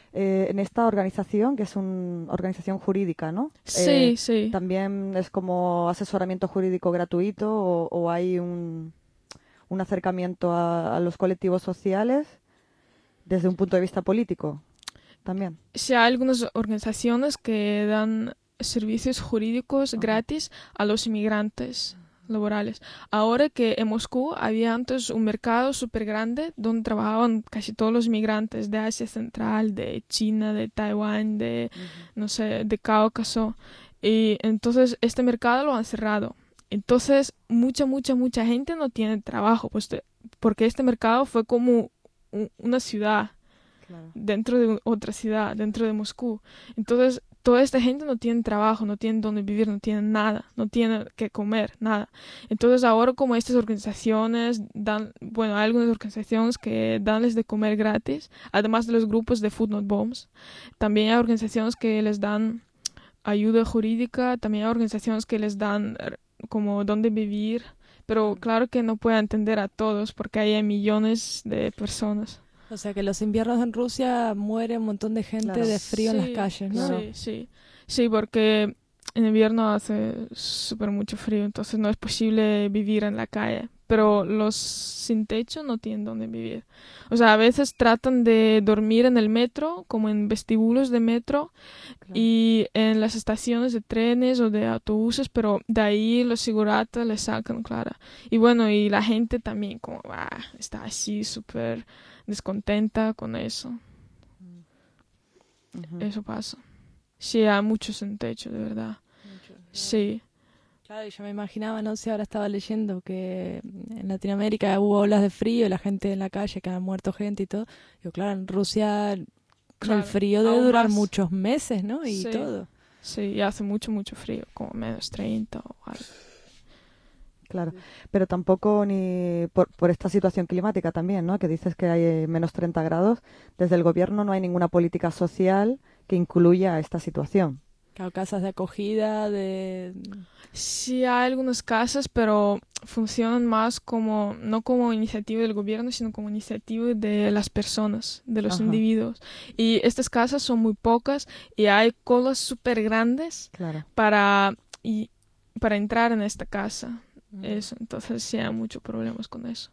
En esta organización, que es una organización jurídica, ¿no? Sí, sí. ¿También es como asesoramiento jurídico gratuito o hay un acercamiento a los colectivos sociales desde un punto de vista político también? Sí, hay algunas organizaciones que dan servicios jurídicos gratis a los inmigrantes laborales. Ahora que en Moscú había antes un mercado súper grande donde trabajaban casi todos los inmigrantes de Asia Central, de China, de Taiwán, de, no sé, de Cáucaso. Y entonces este mercado lo han cerrado. Entonces mucha gente no tiene trabajo, pues porque este mercado fue como una ciudad dentro de otra ciudad, dentro de Moscú. Entonces toda esta gente no tiene trabajo, no tiene dónde vivir, no tiene nada, no tiene que comer, nada. Entonces ahora como estas organizaciones dan, bueno, hay algunas organizaciones que danles de comer gratis, además de los grupos de Food Not Bombs. También hay organizaciones que les dan ayuda jurídica, también hay organizaciones que les dan como dónde vivir, pero claro que no puede atender a todos porque hay millones de personas. O sea que los inviernos en Rusia muere un montón de gente de frío en las calles, ¿no? Sí, porque en invierno hace súper mucho frío, entonces no es posible vivir en la calle. Pero los sin techo no tienen dónde vivir. O sea, a veces tratan de dormir en el metro, como en vestíbulos de metro, y en las estaciones de trenes o de autobuses, pero de ahí los seguratas les sacan, claro. Y bueno, y la gente también como está así súper descontenta con eso. Eso pasa. Sí, hay muchos sin techo, de verdad. Sí. Claro, y yo me imaginaba, no sé, ahora estaba leyendo que en Latinoamérica hubo olas de frío y la gente en la calle, que ha muerto gente y todo. Yo, claro, en Rusia el frío debe durar muchos meses, ¿no? Y todo. Sí, y hace mucho frío, como -30 o algo. Claro, pero tampoco ni por esta situación climática también, ¿no? Que dices que hay -30 grados. Desde el gobierno no hay ninguna política social que incluya esta situación. Claro, casas de acogida, Sí, hay algunas casas, pero funcionan más como, no como iniciativa del gobierno, sino como iniciativa de las personas, de los individuos. Y estas casas son muy pocas y hay colas súper grandes para entrar en esta casa. Eso, entonces sí hay muchos problemas con eso.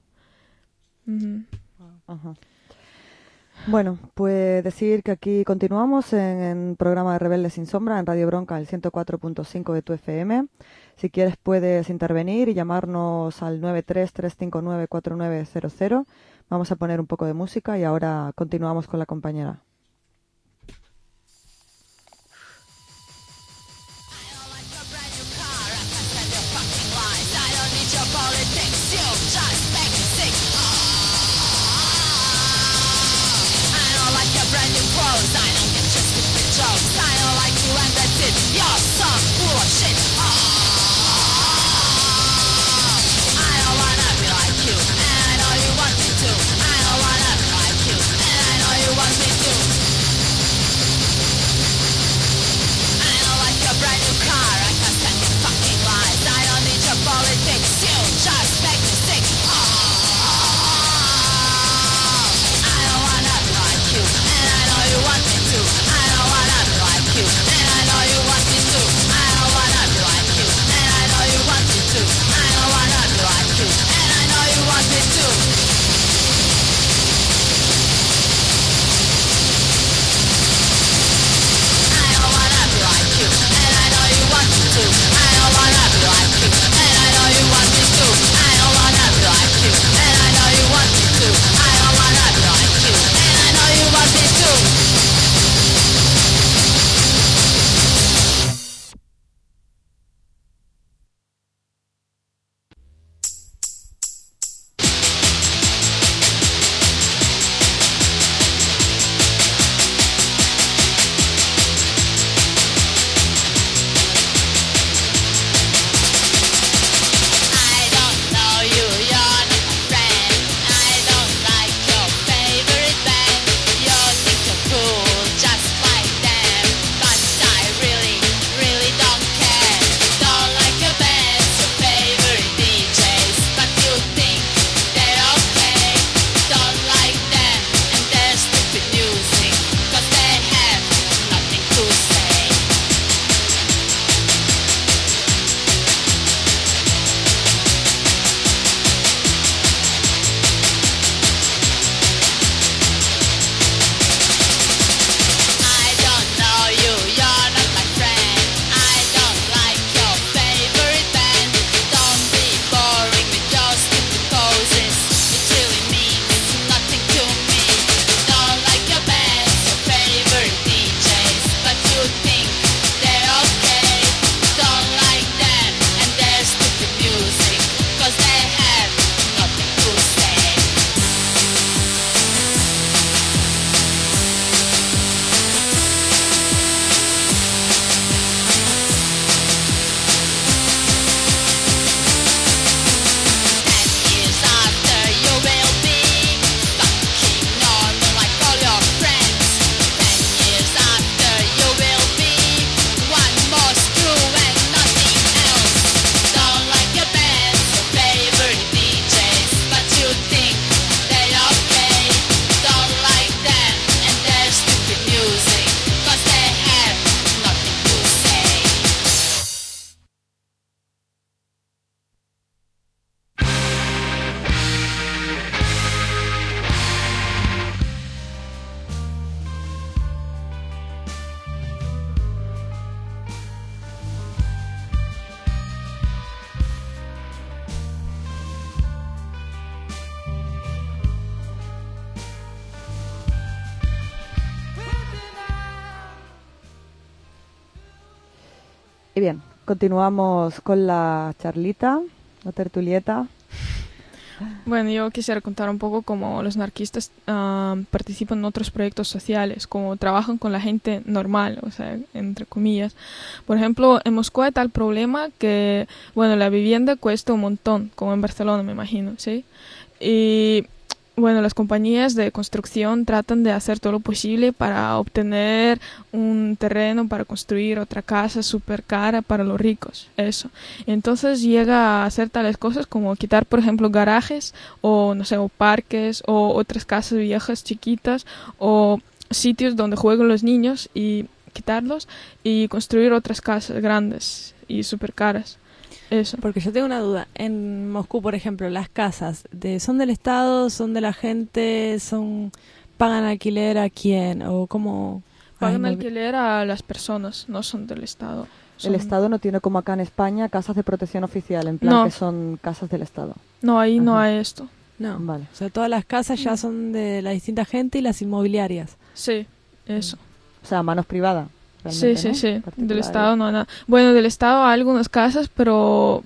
Bueno, pues decir que aquí continuamos en el programa de Rebeldes sin Sombra en Radio Bronca, el 104.5 de tu FM. Si quieres puedes intervenir y llamarnos al 933594900. Vamos a poner un poco de música y ahora continuamos con la compañera. I don't wanna be like you, and I know you want me to. I don't wanna be like you. Y bien, continuamos con la charlita, la tertulieta. Bueno, yo quisiera contar un poco cómo los anarquistas participan en otros proyectos sociales, cómo trabajan con la gente normal, o sea, entre comillas. Por ejemplo, en Moscú hay tal problema que, bueno, la vivienda cuesta un montón, como en Barcelona, me imagino, ¿sí? Y bueno, las compañías de construcción tratan de hacer todo lo posible para obtener un terreno para construir otra casa súper cara para los ricos, eso. Entonces llega a hacer tales cosas como quitar, por ejemplo, garajes o, no sé, o parques o otras casas viejas chiquitas o sitios donde juegan los niños y quitarlos y construir otras casas grandes y súper caras. Eso. Porque yo tengo una duda. En Moscú, por ejemplo, las casas ¿son del Estado, son de la gente, pagan alquiler a quién o cómo? Pagan alquiler a las personas, no son del Estado. El Estado no tiene como acá en España casas de protección oficial, en plan que son casas del Estado. No, ahí no hay esto. No, vale. O sea, todas las casas ya son de la distinta gente y las inmobiliarias. Sí, eso. O sea, manos privadas. Sí, ¿no? Sí. Del Estado no nada. Bueno, del Estado hay algunas casas, pero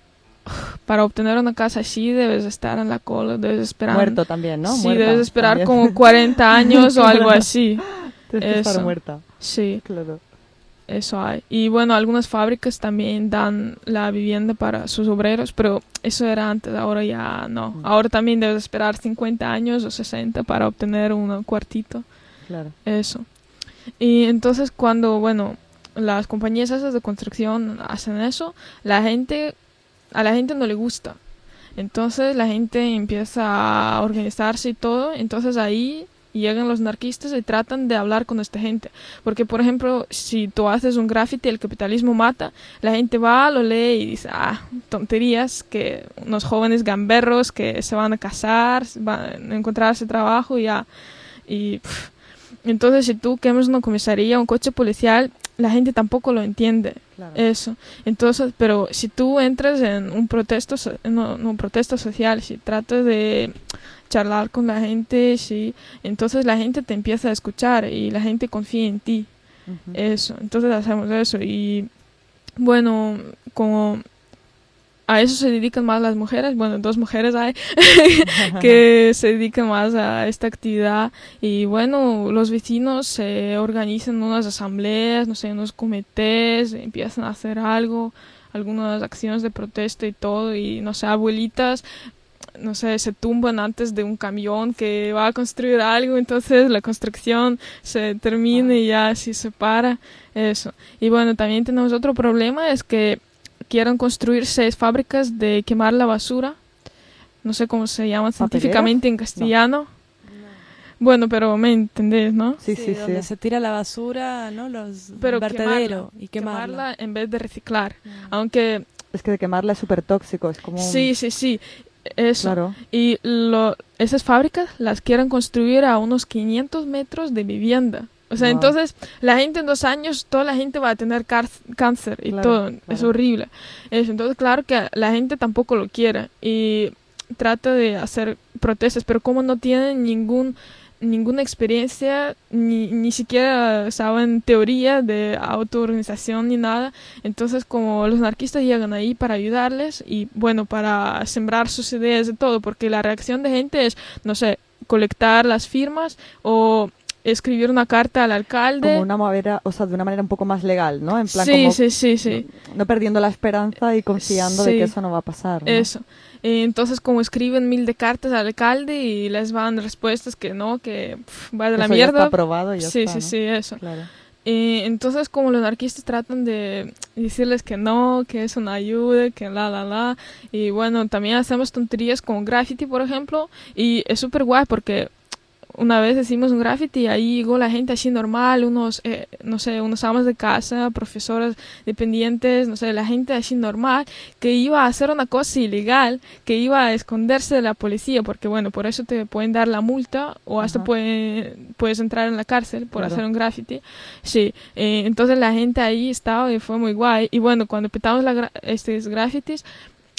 para obtener una casa así debes estar en la cola, debes esperar. Muerto también, ¿no? Sí, Muerta, debes esperar también. como 40 años o algo así. Tienes que estar muerta. Sí. Claro. Eso hay. Y bueno, algunas fábricas también dan la vivienda para sus obreros, pero eso era antes, ahora ya no. Ahora también debes esperar 50 años o 60 para obtener un cuartito. Claro. Eso. Y entonces cuando, bueno, las compañías esas de construcción hacen eso, a la gente no le gusta. Entonces la gente empieza a organizarse y todo, entonces ahí llegan los anarquistas y tratan de hablar con esta gente. Porque, por ejemplo, si tú haces un graffiti, el capitalismo mata, la gente va, lo lee y dice, tonterías, que unos jóvenes gamberros que se van a casar, van a encontrarse trabajo y ya. Y entonces, si tú quemas una comisaría, un coche policial, la gente tampoco lo entiende. Claro. Eso. Entonces, pero si tú entras en un protesta social, si tratas de charlar con la gente, sí, entonces la gente te empieza a escuchar y la gente confía en ti. Uh-huh. Eso. Entonces hacemos eso y bueno, como a eso se dedican más las mujeres, bueno, 2 mujeres hay que se dedican más a esta actividad y bueno, los vecinos se organizan unas asambleas, no sé, unos comités, empiezan a hacer algo, algunas acciones de protesta y todo y no sé, abuelitas, no sé, se tumban antes de un camión que va a construir algo, entonces la construcción se termina y ya así se para, eso. Y bueno, también tenemos otro problema, es que quieren construir 6 fábricas de quemar la basura. No sé cómo se llama científicamente en castellano. No. Bueno, pero me entendés, ¿no? Sí. Donde se tira la basura, ¿no? Los vertederos y quemarla en vez de reciclar. Aunque es que de quemarla es súper tóxico, es como Sí, eso. Claro. Y esas fábricas las quieren construir a unos 500 metros de vivienda. O sea, entonces la gente en 2 años, toda la gente va a tener cáncer y todo, es horrible. Entonces, claro que la gente tampoco lo quiere y trata de hacer protestas, pero como no tienen ninguna experiencia, ni siquiera saben teoría de autoorganización ni nada, entonces como los anarquistas llegan ahí para ayudarles y bueno, para sembrar sus ideas de todo, porque la reacción de gente es, no sé, colectar las firmas o escribir una carta al alcalde. Como una manera, o sea, de una manera un poco más legal, ¿no? En plan sí. No perdiendo la esperanza y confiando de que eso no va a pasar, ¿no? Eso. Entonces, como escriben 1000 de cartas al alcalde y les van respuestas que no, que va de la mierda. Ya está aprobado y ya está, ¿no? Sí, eso. Claro. Entonces, como los anarquistas tratan de decirles que no, que eso no ayuda, que la. Y bueno, también hacemos tonterías con graffiti, por ejemplo, y es súper guay porque una vez hicimos un graffiti y ahí llegó la gente así normal, unos amas de casa, profesoras dependientes, no sé, la gente así normal, que iba a hacer una cosa ilegal, que iba a esconderse de la policía, porque bueno, por eso te pueden dar la multa o hasta puedes entrar en la cárcel por hacer un graffiti. Sí, entonces la gente ahí estaba y fue muy guay. Y bueno, cuando petamos estos grafitis,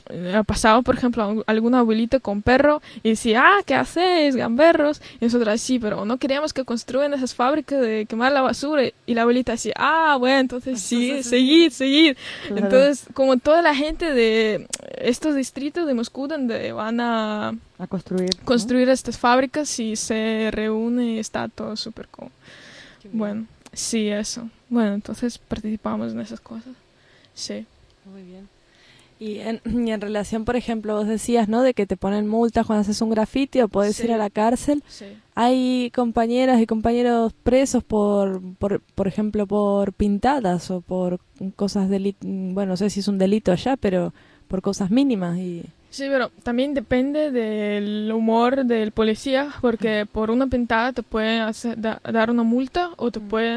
ha pasado, por ejemplo, alguna abuelita con perro y decía, ¿qué hacéis, gamberros? Y nosotros, sí, pero no queríamos que construyan esas fábricas de quemar la basura. Y la abuelita decía, bueno, entonces sí, seguid. Claro. Entonces, como toda la gente de estos distritos de Moscú donde van a construir estas fábricas y se reúne y está todo súper cool. Bueno, sí, eso. Bueno, entonces participamos en esas cosas. Sí. Muy bien. Y en relación, por ejemplo, vos decías, ¿no?, de que te ponen multas cuando haces un grafiti o podés ir a la cárcel. Sí. Hay compañeras y compañeros presos por ejemplo, por pintadas o por cosas bueno, no sé si es un delito allá, pero por cosas mínimas. Sí, pero también depende del humor del policía, porque por una pintada te pueden dar una multa o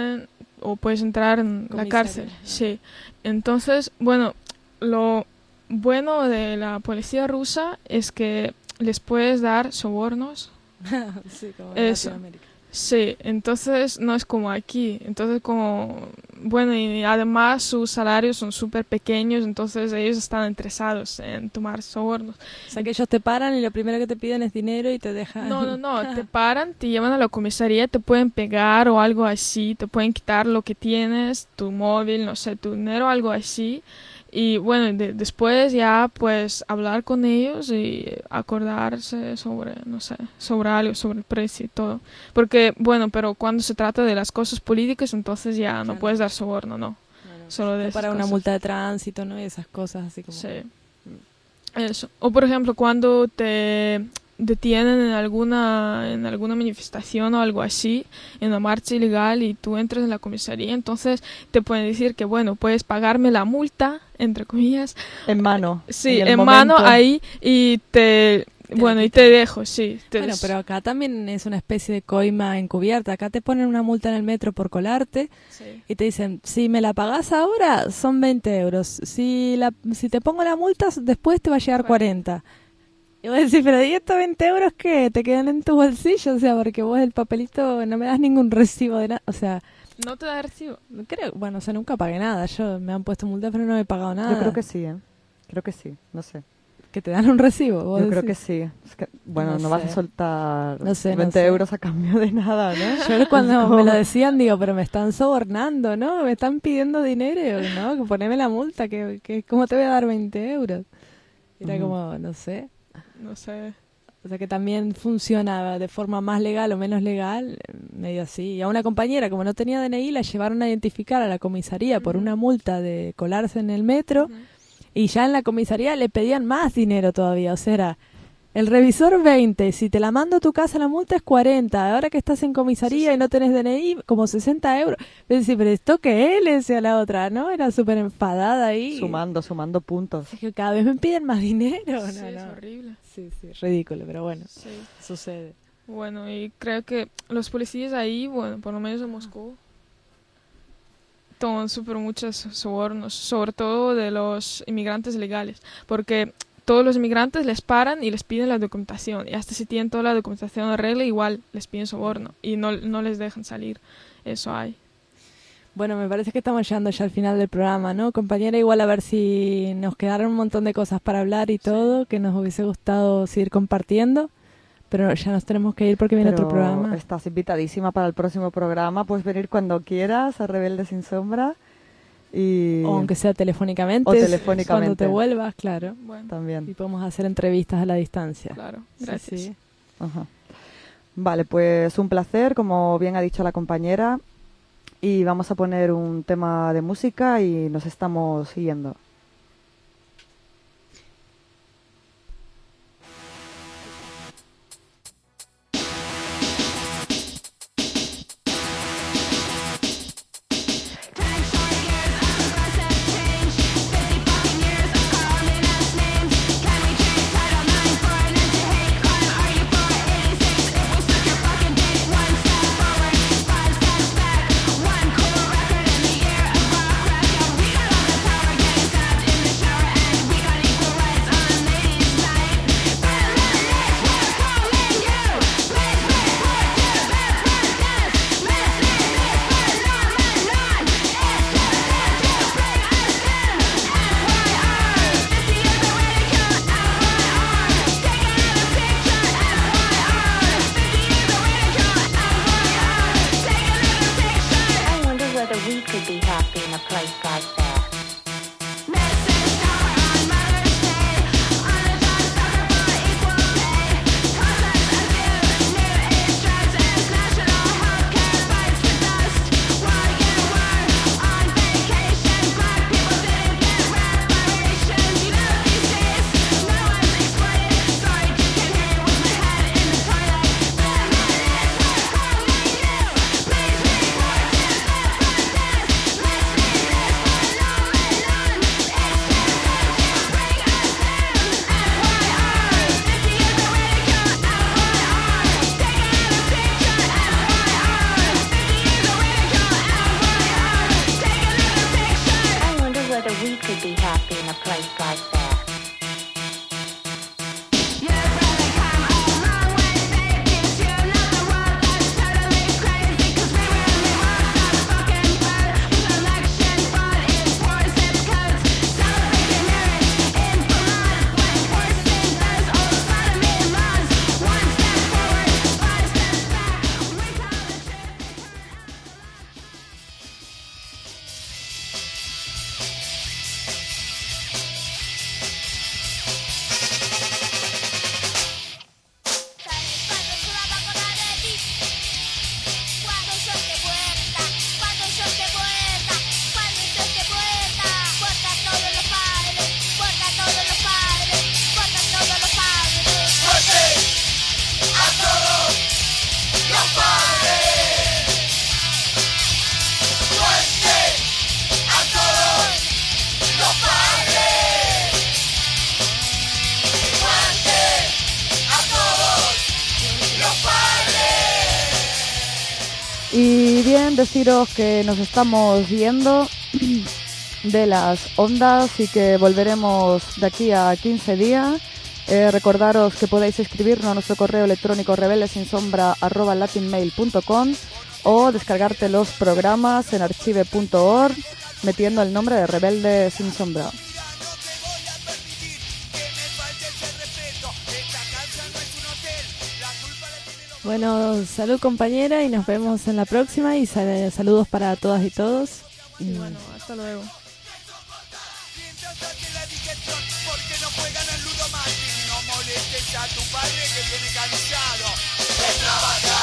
puedes entrar en la cárcel. Sí. Entonces, bueno, lo bueno de la policía rusa es que les puedes dar sobornos. Sí, como en Latinoamérica. Sí, entonces no es como aquí. Entonces bueno, y además sus salarios son súper pequeños, entonces ellos están interesados en tomar sobornos. O sea, que ellos te paran y lo primero que te piden es dinero y te dejan... No, te paran, te llevan a la comisaría, te pueden pegar o algo así, te pueden quitar lo que tienes, tu móvil, no sé, tu dinero, algo así. Y bueno, después ya pues hablar con ellos y acordarse sobre, no sé, sobre algo, sobre el precio y todo. Porque, bueno, pero cuando se trata de las cosas políticas, entonces ya no puedes dar soborno, ¿no? Solo de para una multa de tránsito, ¿no? Y esas cosas así como... Sí. Eso. O por ejemplo, cuando te detienen en alguna manifestación o algo así, en una marcha ilegal, y tú entras en la comisaría, entonces te pueden decir que, bueno, puedes pagarme la multa, entre comillas. En mano. Sí, en mano ahí, y te dejo, sí. Bueno, pero acá también es una especie de coima encubierta. Acá te ponen una multa en el metro por colarte, sí, y te dicen, si me la pagás ahora, son 20 euros. Si te pongo la multa, después te va a llegar 40. Y vos decís, pero ¿y estos 20 euros qué? ¿Te quedan en tu bolsillo? O sea, porque vos el papelito no me das ningún recibo de nada. O sea... ¿No te da recibo? Creo, bueno, o sea, nunca pagué nada. Me han puesto multa, pero no he pagado nada. Yo creo que sí, Creo que sí, no sé. ¿Que te dan un recibo? Yo creo que sí. Es que, bueno, no vas a soltar 20 euros a cambio de nada, ¿no? Yo cuando me lo decían, digo, pero me están sobornando, ¿no? Me están pidiendo dinero, ¿no? Que poneme la multa, que ¿cómo te voy a dar 20 euros? Era como, no sé. O sea, que también funcionaba de forma más legal o menos legal, medio así. Y a una compañera, como no tenía DNI, la llevaron a identificar a la comisaría por una multa de colarse en el metro, y ya en la comisaría le pedían más dinero todavía. O sea, era el revisor 20, si te la mando a tu casa la multa es 40, ahora que estás en comisaría y no tenés DNI, como 60 euros. Pero ¿esto qué es? Le decía la otra, ¿no? Era súper enfadada ahí. Sumando puntos. Es que cada vez me piden más dinero. Sí, es horrible. Sí, ridículo, pero bueno, sucede. Bueno, y creo que los policías ahí, bueno, por lo menos en Moscú, toman súper muchos sobornos, sobre todo de los inmigrantes legales, porque todos los inmigrantes les paran y les piden la documentación, y hasta si tienen toda la documentación en regla, igual les piden soborno y no les dejan salir. Eso hay. Bueno, me parece que estamos llegando ya al final del programa, ¿no, compañera? Igual a ver si nos quedaron un montón de cosas para hablar y todo, que nos hubiese gustado seguir compartiendo, pero ya nos tenemos que ir porque viene otro programa. Estás invitadísima para el próximo programa, puedes venir cuando quieras a Rebelde Sin Sombra. O aunque sea telefónicamente, cuando te vuelvas, claro. Bueno. También. Y podemos hacer entrevistas a la distancia. Claro, gracias. Sí. Ajá. Vale, pues un placer, como bien ha dicho la compañera. Y vamos a poner un tema de música y nos estamos siguiendo. One cool record in the year of rock record. We got all the power, getting Y bien, deciros que nos estamos yendo de las ondas y que volveremos de aquí a 15 días. Recordaros que podéis escribirnos a nuestro correo electrónico rebeldesinsombra@latinmail.com o descargarte los programas en archive.org metiendo el nombre de Rebelde Sin Sombra. Bueno, salud compañera y nos vemos en la próxima y saludos para todas y todos. Y bueno, hasta luego. Trabajar.